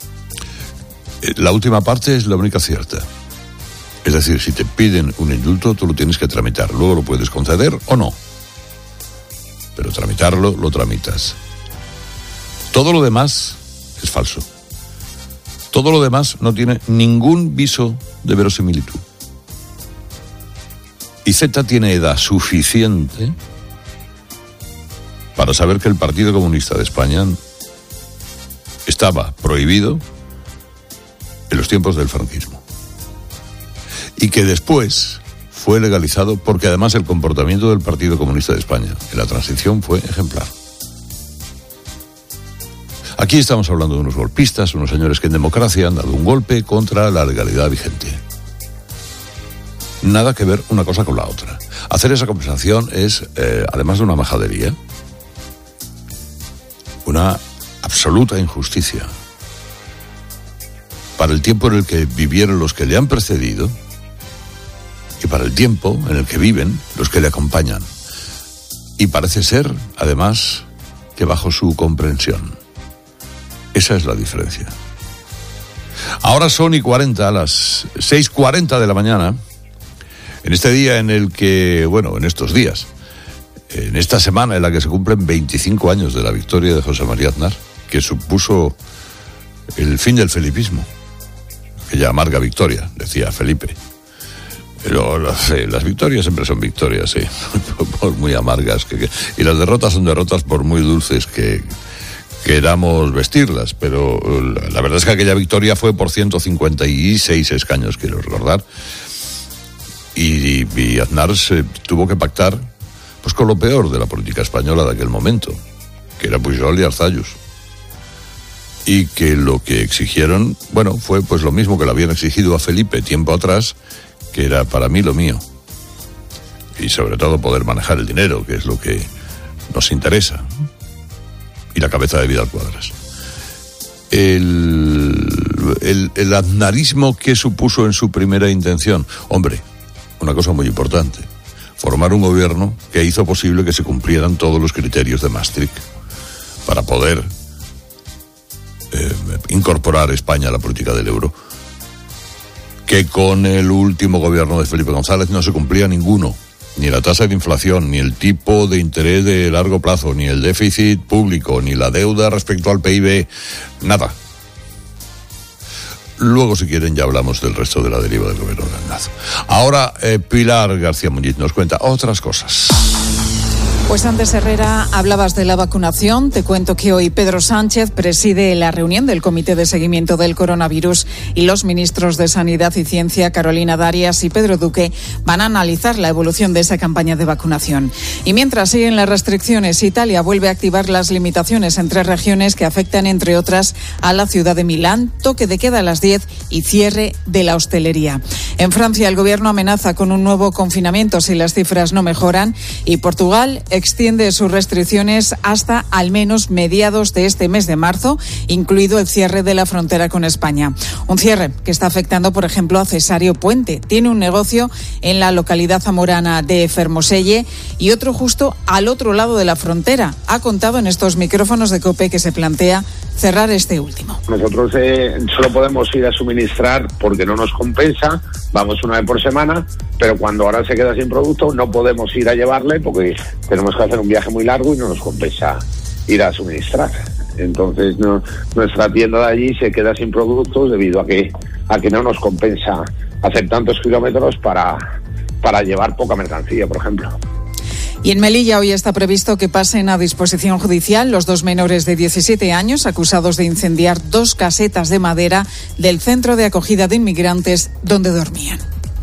La última parte es la única cierta. Es decir, si te piden un indulto, tú lo tienes que tramitar. Luego lo puedes conceder o no. Pero tramitarlo, lo tramitas. Todo lo demás es falso. Todo lo demás no tiene ningún viso de verosimilitud. Iceta tiene edad suficiente para saber que el Partido Comunista de España estaba prohibido en los tiempos del franquismo, y que después fue legalizado porque además el comportamiento del Partido Comunista de España en la transición fue ejemplar. Aquí estamos hablando de unos golpistas, unos señores que en democracia han dado un golpe contra la legalidad vigente. Nada que ver una cosa con la otra. Hacer esa compensación es, eh, además de una majadería, una absoluta injusticia para el tiempo en el que vivieron los que le han precedido y para el tiempo en el que viven los que le acompañan. Y parece ser, además, que bajo su comprensión. Esa es la diferencia. Ahora son y cuarenta, a las seis cuarenta de la mañana, en este día en el que, bueno, en estos días, en esta semana en la que se cumplen veinticinco años de la victoria de José María Aznar, que supuso el fin del felipismo. Aquella amarga victoria, decía Felipe. Pero las, eh, las victorias siempre son victorias, sí, por muy amargas. Que, que, y las derrotas son derrotas por muy dulces que queramos vestirlas. Pero la, la verdad es que aquella victoria fue por ciento cincuenta y seis escaños, quiero recordar. Y, y Aznar se tuvo que pactar pues con lo peor de la política española de aquel momento, que era Pujol y Arzallus. Y que lo que exigieron, bueno, fue pues lo mismo que le habían exigido a Felipe tiempo atrás, que era para mí lo mío. Y sobre todo poder manejar el dinero, que es lo que nos interesa. Y la cabeza de Vidal Quadras. El, el, el aznarismo que supuso en su primera intención, hombre, una cosa muy importante, formar un gobierno que hizo posible que se cumplieran todos los criterios de Maastricht para poder eh, incorporar España a la política del euro, que con el último gobierno de Felipe González no se cumplía ninguno, ni la tasa de inflación, ni el tipo de interés de largo plazo, ni el déficit público, ni la deuda respecto al P I B, nada. Luego, si quieren, ya hablamos del resto de la deriva del gobierno de Aznar. Ahora, eh, Pilar García Muñiz nos cuenta otras cosas. Pues antes, Herrera, hablabas de la vacunación. Te cuento que hoy Pedro Sánchez preside la reunión del Comité de Seguimiento del Coronavirus y los ministros de Sanidad y Ciencia, Carolina Darias y Pedro Duque, van a analizar la evolución de esa campaña de vacunación. Y mientras siguen las restricciones, Italia vuelve a activar las limitaciones en tres regiones que afectan, entre otras, a la ciudad de Milán, toque de queda a las diez y cierre de la hostelería. En Francia, el gobierno amenaza con un nuevo confinamiento si las cifras no mejoran, y Portugal extiende sus restricciones hasta al menos mediados de este mes de marzo, incluido el cierre de la frontera con España. Un cierre que está afectando, por ejemplo, a Cesario Puente. Tiene un negocio en la localidad zamorana de Fermoselle y otro justo al otro lado de la frontera. Ha contado en estos micrófonos de COPE que se plantea cerrar este último. Nosotros eh, solo podemos ir a suministrar porque no nos compensa, vamos una vez por semana, pero cuando ahora se queda sin producto no podemos ir a llevarle porque tenemos que hacer un viaje muy largo y no nos compensa ir a suministrar. Entonces no, nuestra tienda de allí se queda sin productos debido a que a que no nos compensa hacer tantos kilómetros para, para llevar poca mercancía, por ejemplo. Y en Melilla hoy está previsto que pasen a disposición judicial los dos menores de diecisiete años acusados de incendiar dos casetas de madera del centro de acogida de inmigrantes donde dormían.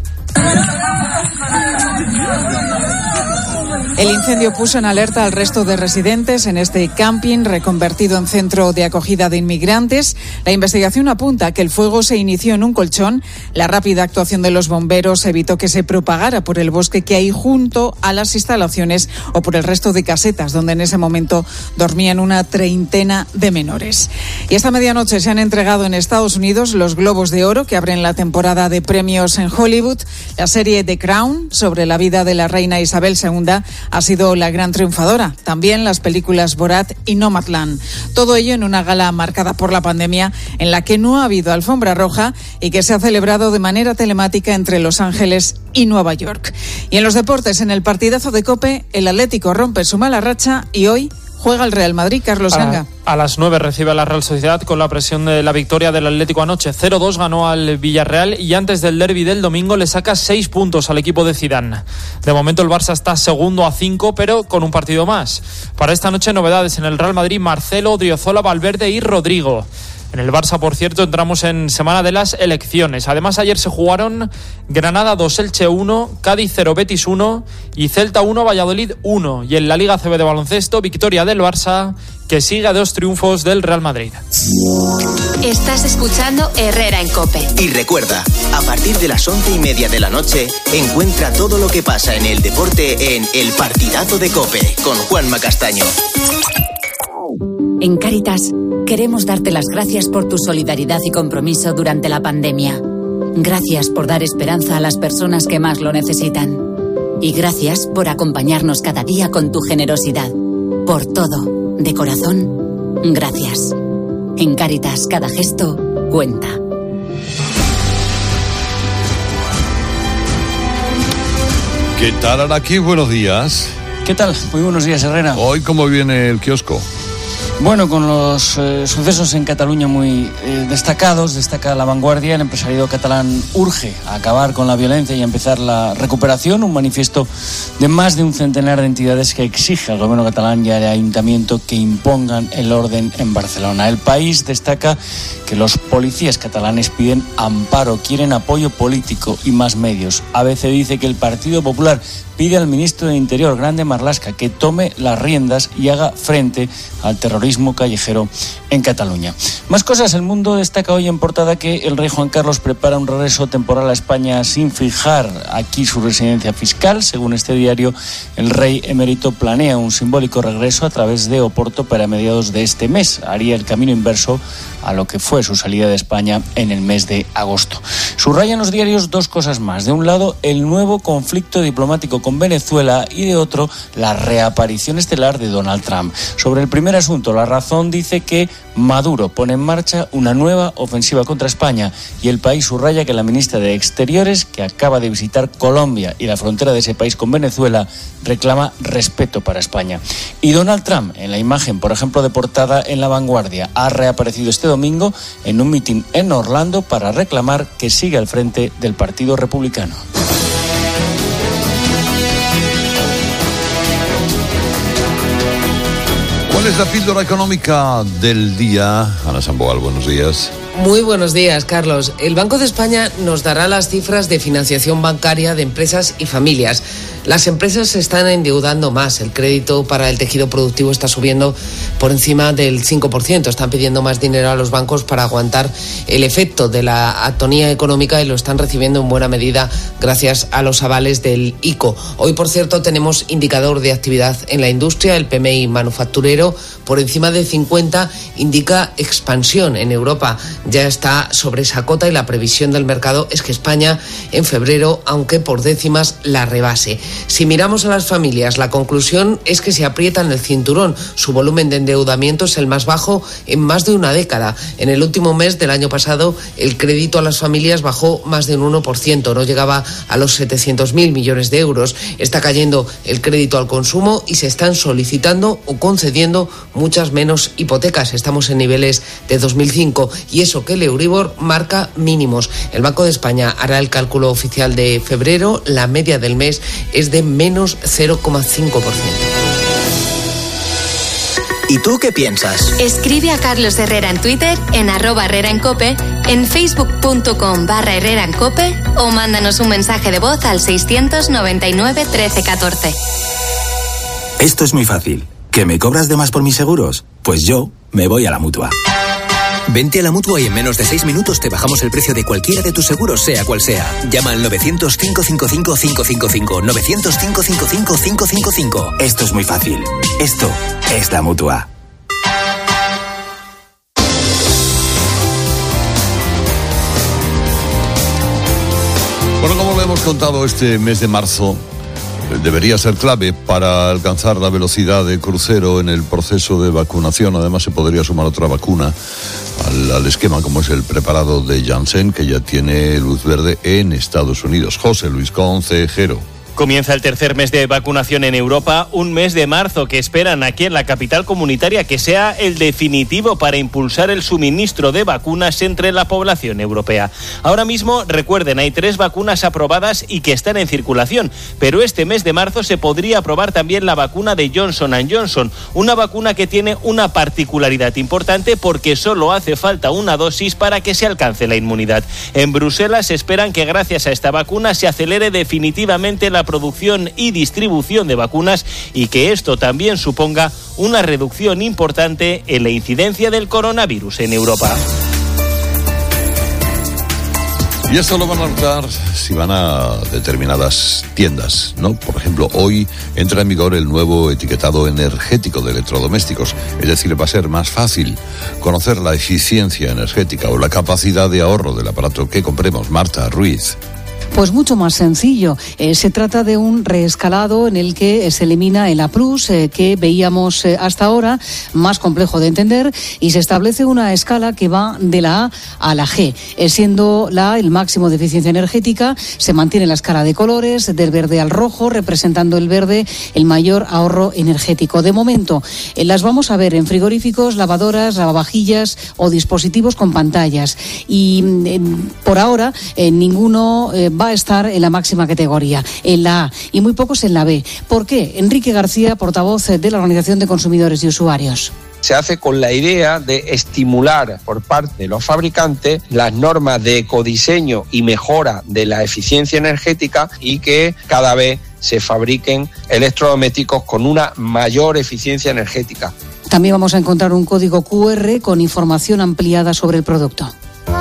El incendio puso en alerta al resto de residentes en este camping reconvertido en centro de acogida de inmigrantes. La investigación apunta a que el fuego se inició en un colchón. La rápida actuación de los bomberos evitó que se propagara por el bosque que hay junto a las instalaciones o por el resto de casetas donde en ese momento dormían una treintena de menores. Y esta medianoche se han entregado en Estados Unidos los Globos de Oro que abren la temporada de premios en Hollywood. La serie The Crown, sobre la vida de la reina Isabel segunda, ha sido la gran triunfadora. También las películas Borat y Nomadland. Todo ello en una gala marcada por la pandemia en la que no ha habido alfombra roja y que se ha celebrado de manera telemática entre Los Ángeles y Nueva York. Y en los deportes, en el partidazo de COPE, el Atlético rompe su mala racha y hoy juega el Real Madrid. Carlos Ganga. A las nueve recibe a la Real Sociedad con la presión de la victoria del Atlético anoche. cero dos ganó al Villarreal y antes del derbi del domingo le saca seis puntos al equipo de Zidane. De momento el Barça está segundo a cinco, pero con un partido más. Para esta noche novedades en el Real Madrid: Marcelo, Odriozola, Valverde y Rodrigo. En el Barça, por cierto, entramos en semana de las elecciones. Además, ayer se jugaron Granada dos, Elche uno, Cádiz cero, Betis uno y Celta uno, Valladolid uno. Y en la Liga C B de baloncesto, victoria del Barça, que sigue a dos triunfos del Real Madrid. Estás escuchando Herrera en COPE. Y recuerda, a partir de las once y media de la noche, encuentra todo lo que pasa en el deporte en El Partidazo de COPE, con Juanma Castaño. En Cáritas queremos darte las gracias por tu solidaridad y compromiso durante la pandemia. Gracias por dar esperanza a las personas que más lo necesitan. Y gracias por acompañarnos cada día con tu generosidad. Por todo, de corazón, gracias. En Cáritas, cada gesto cuenta. ¿Qué tal, Araki? Buenos días. ¿Qué tal? Muy buenos días, Herrera. Hoy, ¿cómo viene el kiosco? Bueno, con los eh, sucesos en Cataluña muy eh, destacados, destaca La Vanguardia. El empresariado catalán urge a acabar con la violencia y a empezar la recuperación. Un manifiesto de más de un centenar de entidades que exige al gobierno catalán y al ayuntamiento que impongan el orden en Barcelona. El País destaca que los policías catalanes piden amparo, quieren apoyo político y más medios. A B C dice que el Partido Popular pide al ministro de Interior, Grande Marlaska, que tome las riendas y haga frente al terrorismo callejero en Cataluña. Más cosas. El Mundo destaca hoy en portada que el rey Juan Carlos prepara un regreso temporal a España sin fijar aquí su residencia fiscal. Según este diario, el rey emérito planea un simbólico regreso a través de Oporto para mediados de este mes. Haría el camino inverso a lo que fue su salida de España en el mes de agosto. Subrayan los diarios dos cosas más. De un lado, el nuevo conflicto diplomático con Venezuela y de otro, la reaparición estelar de Donald Trump. Sobre el primer asunto, La Razón dice que Maduro pone en marcha una nueva ofensiva contra España y El País subraya que la ministra de Exteriores, que acaba de visitar Colombia y la frontera de ese país con Venezuela, reclama respeto para España. Y Donald Trump, en la imagen, por ejemplo, de portada en La Vanguardia, ha reaparecido este domingo en un mitin en Orlando para reclamar que sigue al frente del Partido Republicano. ¿Cuál es la píldora económica del día? Ana Samboal, buenos días. Muy buenos días, Carlos. El Banco de España nos dará las cifras de financiación bancaria de empresas y familias. Las empresas se están endeudando más. El crédito para el tejido productivo está subiendo por encima del cinco por ciento. Están pidiendo más dinero a los bancos para aguantar el efecto de la atonía económica y lo están recibiendo en buena medida gracias a los avales del I C O. Hoy, por cierto, tenemos indicador de actividad en la industria. El P M I manufacturero por encima de cincuenta indica expansión en Europa. Ya está sobre esa cota y la previsión del mercado es que España en febrero, aunque por décimas, la rebase. Si miramos a las familias, la conclusión es que se aprietan el cinturón. Su volumen de endeudamiento es el más bajo en más de una década. En el último mes del año pasado, el crédito a las familias bajó más de un uno por ciento, no llegaba a los setecientos mil millones de euros. Está cayendo el crédito al consumo y se están solicitando o concediendo muchas menos hipotecas. Estamos en niveles de dos mil cinco y eso que el Euribor marca mínimos. El Banco de España hará el cálculo oficial de febrero. La media del mes es de menos cero coma cinco por ciento. ¿Y tú qué piensas? Escribe a Carlos Herrera en Twitter, en arroba Herrera en Cope, en facebook.com barra Herrera en Cope o mándanos un mensaje de voz al seiscientos noventa y nueve trece catorce. Esto es muy fácil. ¿Que me cobras de más por mis seguros? Pues yo me voy a la Mutua. Vente a la Mutua y en menos de seis minutos te bajamos el precio de cualquiera de tus seguros, sea cual sea. Llama al novecientos, cinco cinco cinco, cinco cinco cinco, novecientos, cinco cinco cinco, cinco cinco cinco. Esto es muy fácil. Esto es la Mutua. Bueno, como le hemos contado, este mes de marzo debería ser clave para alcanzar la velocidad de crucero en el proceso de vacunación. Además, se podría sumar otra vacuna al, al esquema, como es el preparado de Janssen, que ya tiene luz verde en Estados Unidos. José Luis Concejero. Comienza el tercer mes de vacunación en Europa, un mes de marzo que esperan aquí en la capital comunitaria que sea el definitivo para impulsar el suministro de vacunas entre la población europea. Ahora mismo, recuerden, hay tres vacunas aprobadas y que están en circulación, pero este mes de marzo se podría aprobar también la vacuna de Johnson and Johnson, una vacuna que tiene una particularidad importante porque solo hace falta una dosis para que se alcance la inmunidad. En Bruselas esperan que gracias a esta vacuna se acelere definitivamente la producción y distribución de vacunas y que esto también suponga una reducción importante en la incidencia del coronavirus en Europa. Y esto lo van a notar si van a determinadas tiendas, ¿no? Por ejemplo, hoy entra en vigor el nuevo etiquetado energético de electrodomésticos. Es decir, va a ser más fácil conocer la eficiencia energética o la capacidad de ahorro del aparato que compremos. Marta Ruiz. Pues mucho más sencillo. Eh, se trata de un reescalado en el que se elimina el A plus, eh, que veíamos eh, hasta ahora, más complejo de entender, y se establece una escala que va de la A a la G. Eh, siendo la A el máximo de eficiencia energética, se mantiene la escala de colores, del verde al rojo, representando el verde el mayor ahorro energético. De momento, eh, las vamos a ver en frigoríficos, lavadoras, lavavajillas o dispositivos con pantallas. Y eh, por ahora, eh, ninguno eh, va a estar en la máxima categoría, en la A, y muy pocos en la B. ¿Por qué? Enrique García, portavoz de la Organización de Consumidores y Usuarios. Se hace con la idea de estimular por parte de los fabricantes las normas de ecodiseño y mejora de la eficiencia energética, y que cada vez se fabriquen electrodomésticos con una mayor eficiencia energética. También vamos a encontrar un código cu erre con información ampliada sobre el producto.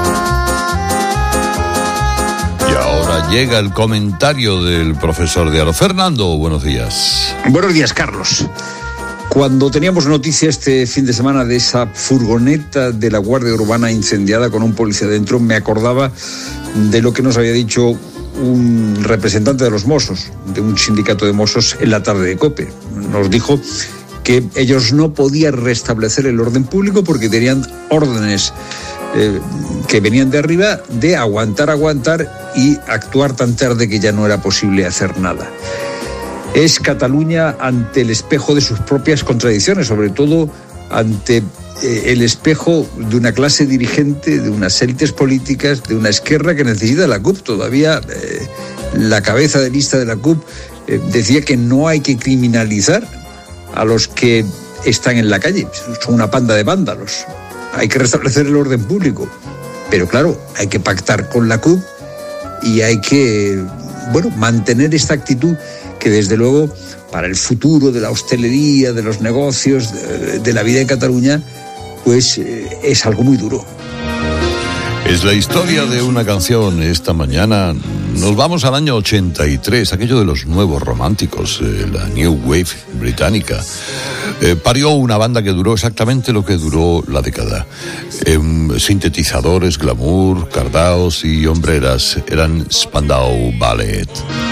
Llega el comentario del profesor Diaro. Fernando, buenos días. Buenos días, Carlos. Cuando teníamos noticia este fin de semana de esa furgoneta de la Guardia Urbana incendiada con un policía dentro, me acordaba de lo que nos había dicho un representante de los Mossos, de un sindicato de Mossos, en la tarde de COPE. Nos dijo que ellos no podían restablecer el orden público porque tenían órdenes Eh, que venían de arriba de aguantar, aguantar y actuar tan tarde que ya no era posible hacer nada. Es Cataluña ante el espejo de sus propias contradicciones, sobre todo ante eh, el espejo de una clase dirigente, de unas élites políticas, de una Esquerra que necesita la C U P. Todavía eh, la cabeza de lista de la C U P eh, decía que no hay que criminalizar a los que están en la calle, son una panda de vándalos. Hay que restablecer el orden público, pero claro, hay que pactar con la C U P y hay que, bueno, mantener esta actitud que desde luego para el futuro de la hostelería, de los negocios, de, de la vida en Cataluña, pues eh, es algo muy duro. Es la historia de una canción. Esta mañana nos vamos al año ochenta y tres, aquello de los nuevos románticos, eh, la New Wave británica. Eh, parió una banda que duró exactamente lo que duró la década. Eh, sintetizadores, glamour, cardaos y hombreras. Eran Spandau Ballet.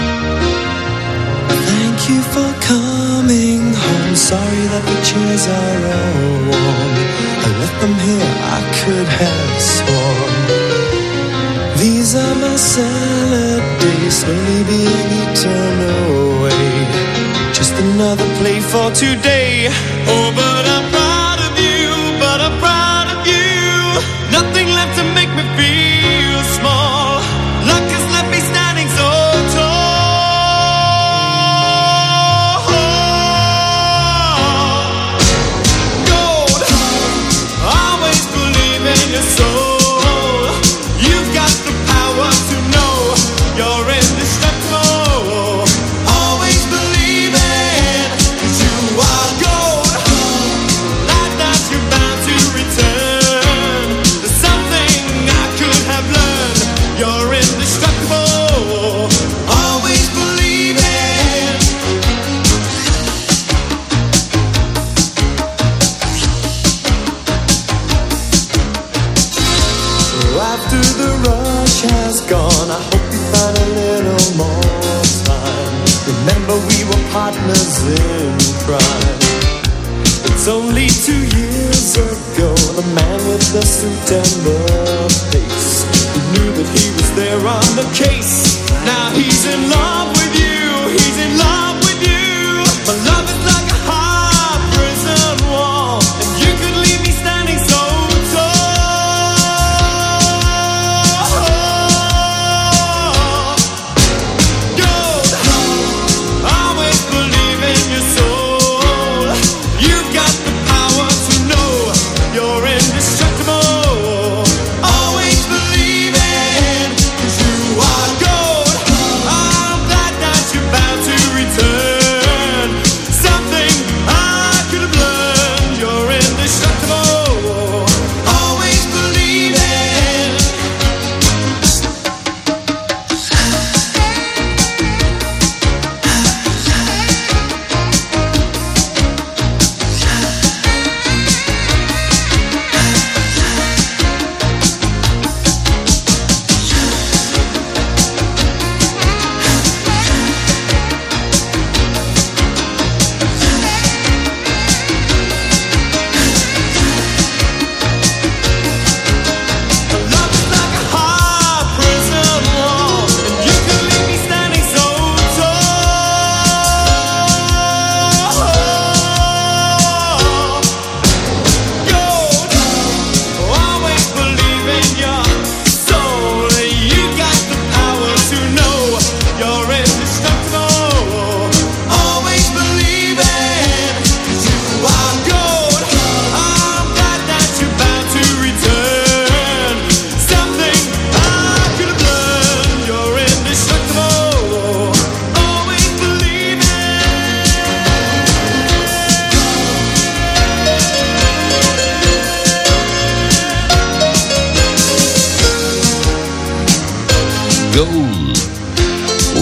Thank you for coming home. Sorry that the chairs are all warm. I left them here, I could have sworn. These are my salad days, slowly being eaten away. Just another play for today. Oh, but I'm proud of you, but I'm proud of you. Nothing left to make me feel small. Luck has left me standing so tall. Gold, always believe in your soul. You've got the power to know you're indestructible. Always believe it, 'cause you are gold. Life that you're bound to return. There's something I could have learned. You're indestructible. Always believe it. So after the rush has gone, I hope you find a little more time. Remember we were partners in crime. It's only two years ago, the man with the suit and the face, he knew that he was there on the case. Now he's in love with you, he's in love with you. But love is like a hard prison wall, and you could leave me standing so I'm glad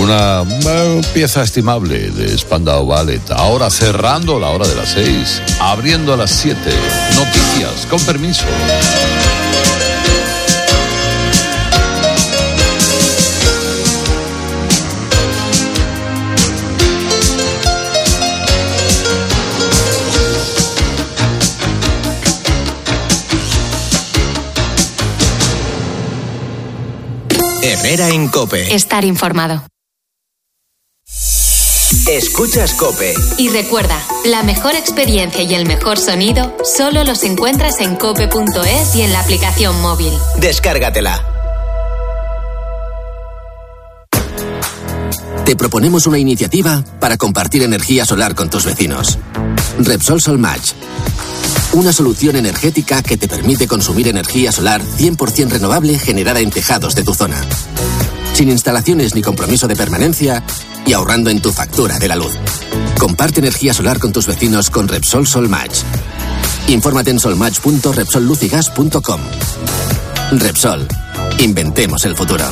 una uh, pieza estimable de Spandau Ballet. Ahora cerrando la hora de las seis, abriendo a las siete. Noticias, con permiso. Herrera en COPE. Estar informado. Escuchas COPE. Y recuerda, la mejor experiencia y el mejor sonido solo los encuentras en cope punto es y en la aplicación móvil. Descárgatela. Te proponemos una iniciativa para compartir energía solar con tus vecinos. Repsol Solmatch. Una solución energética que te permite consumir energía solar cien por ciento renovable generada en tejados de tu zona. Sin instalaciones ni compromiso de permanencia y ahorrando en tu factura de la luz. Comparte energía solar con tus vecinos con Repsol Solmatch. Infórmate en solmatch punto repsol luz y gas punto com. Repsol. Inventemos el futuro.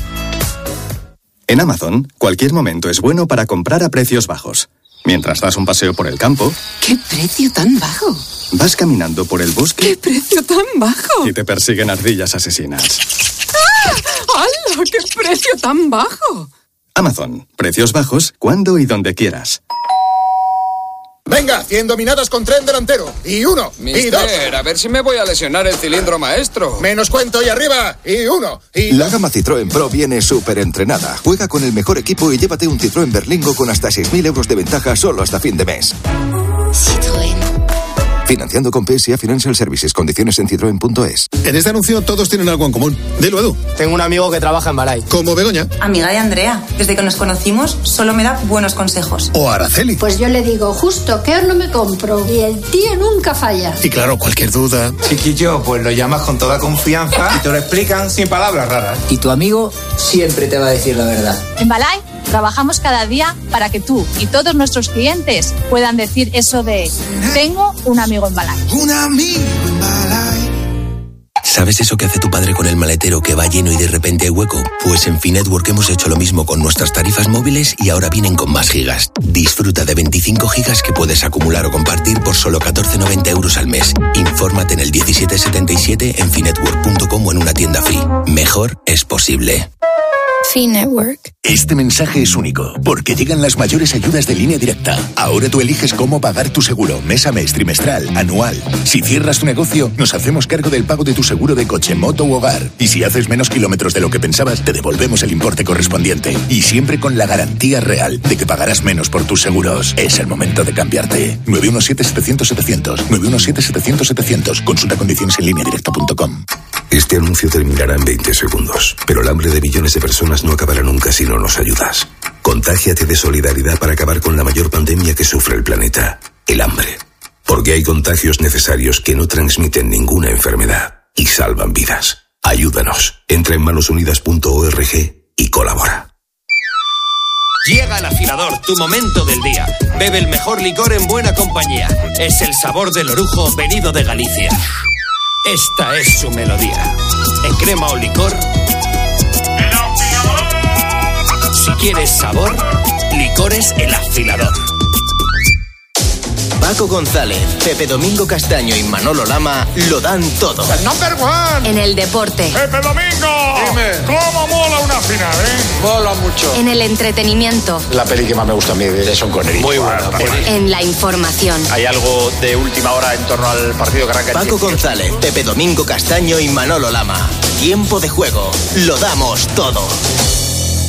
En Amazon, cualquier momento es bueno para comprar a precios bajos. Mientras das un paseo por el campo... ¡Qué precio tan bajo! Vas caminando por el bosque... ¡Qué precio tan bajo! Y te persiguen ardillas asesinas. ¡Ah! ¡Hala! ¡Qué precio tan bajo! Amazon. Precios bajos, cuando y donde quieras. Venga, cien dominadas con tren delantero. Y uno, Mister, y dos. A ver si me voy a lesionar el cilindro maestro. Menos cuento y arriba. Y uno, y La gama Citroën Pro viene súper entrenada. Juega con el mejor equipo y llévate un Citroën Berlingo con hasta seis mil euros de ventaja solo hasta fin de mes. Citroën. Financiando con P S A Financial Services. Condiciones en citroen punto es. En este anuncio todos tienen algo en común. Dilo, Edu. Tengo un amigo que trabaja en Balay. Como Begoña. Amiga de Andrea. Desde que nos conocimos, solo me da buenos consejos. O Araceli. Pues yo le digo, justo, ¿qué horno me compro? Y el tío nunca falla. Y claro, cualquier duda. Chiquillo, pues lo llamas con toda confianza y te lo explican sin palabras raras. Y tu amigo siempre te va a decir la verdad. En Balay trabajamos cada día para que tú y todos nuestros clientes puedan decir eso de tengo un amigo en Balay. Un amigo en Balay. ¿Sabes eso que hace tu padre con el maletero que va lleno y de repente hay hueco? Pues en Finetwork hemos hecho lo mismo con nuestras tarifas móviles y ahora vienen con más gigas. Disfruta de veinticinco gigas que puedes acumular o compartir por solo catorce noventa euros al mes. Infórmate en el diecisiete setenta y siete en finetwork punto com o en una tienda Free. Mejor es posible. Finetwork. Este mensaje es único, porque llegan las mayores ayudas de Línea Directa. Ahora tú eliges cómo pagar tu seguro, mes a mes, trimestral, anual. Si cierras tu negocio, nos hacemos cargo del pago de tu seguro de coche, moto u hogar. Y si haces menos kilómetros de lo que pensabas, te devolvemos el importe correspondiente. Y siempre con la garantía real de que pagarás menos por tus seguros. Es el momento de cambiarte. nueve uno siete siete cero cero siete cero cero. nueve uno siete siete cero cero siete cero cero. Consulta condiciones en línea directa punto com. Este anuncio terminará en veinte segundos, pero el hambre de millones de personas no acabará nunca si no nos ayudas. Contágiate de solidaridad para acabar con la mayor pandemia que sufre el planeta, el hambre. Porque hay contagios necesarios que no transmiten ninguna enfermedad y salvan vidas. Ayúdanos. Entra en manos unidas punto org y colabora. Llega el afilador, tu momento del día. Bebe el mejor licor en buena compañía. Es el sabor del orujo venido de Galicia. Esta es su melodía. En crema o licor. Si quieres sabor, licores El Afilador. Paco González, Pepe Domingo Castaño y Manolo Lama lo dan todo. El number one. En el deporte. Pepe Domingo. Dime. ¿Cómo mola una final, eh? Mola mucho. En el entretenimiento. La peli que más me gusta a mí de Sean Connery. Muy buena peli. En la información. Hay algo de última hora en torno al partido que arranca. Paco González, Pepe Domingo Castaño y Manolo Lama. Tiempo de juego. Lo damos todo.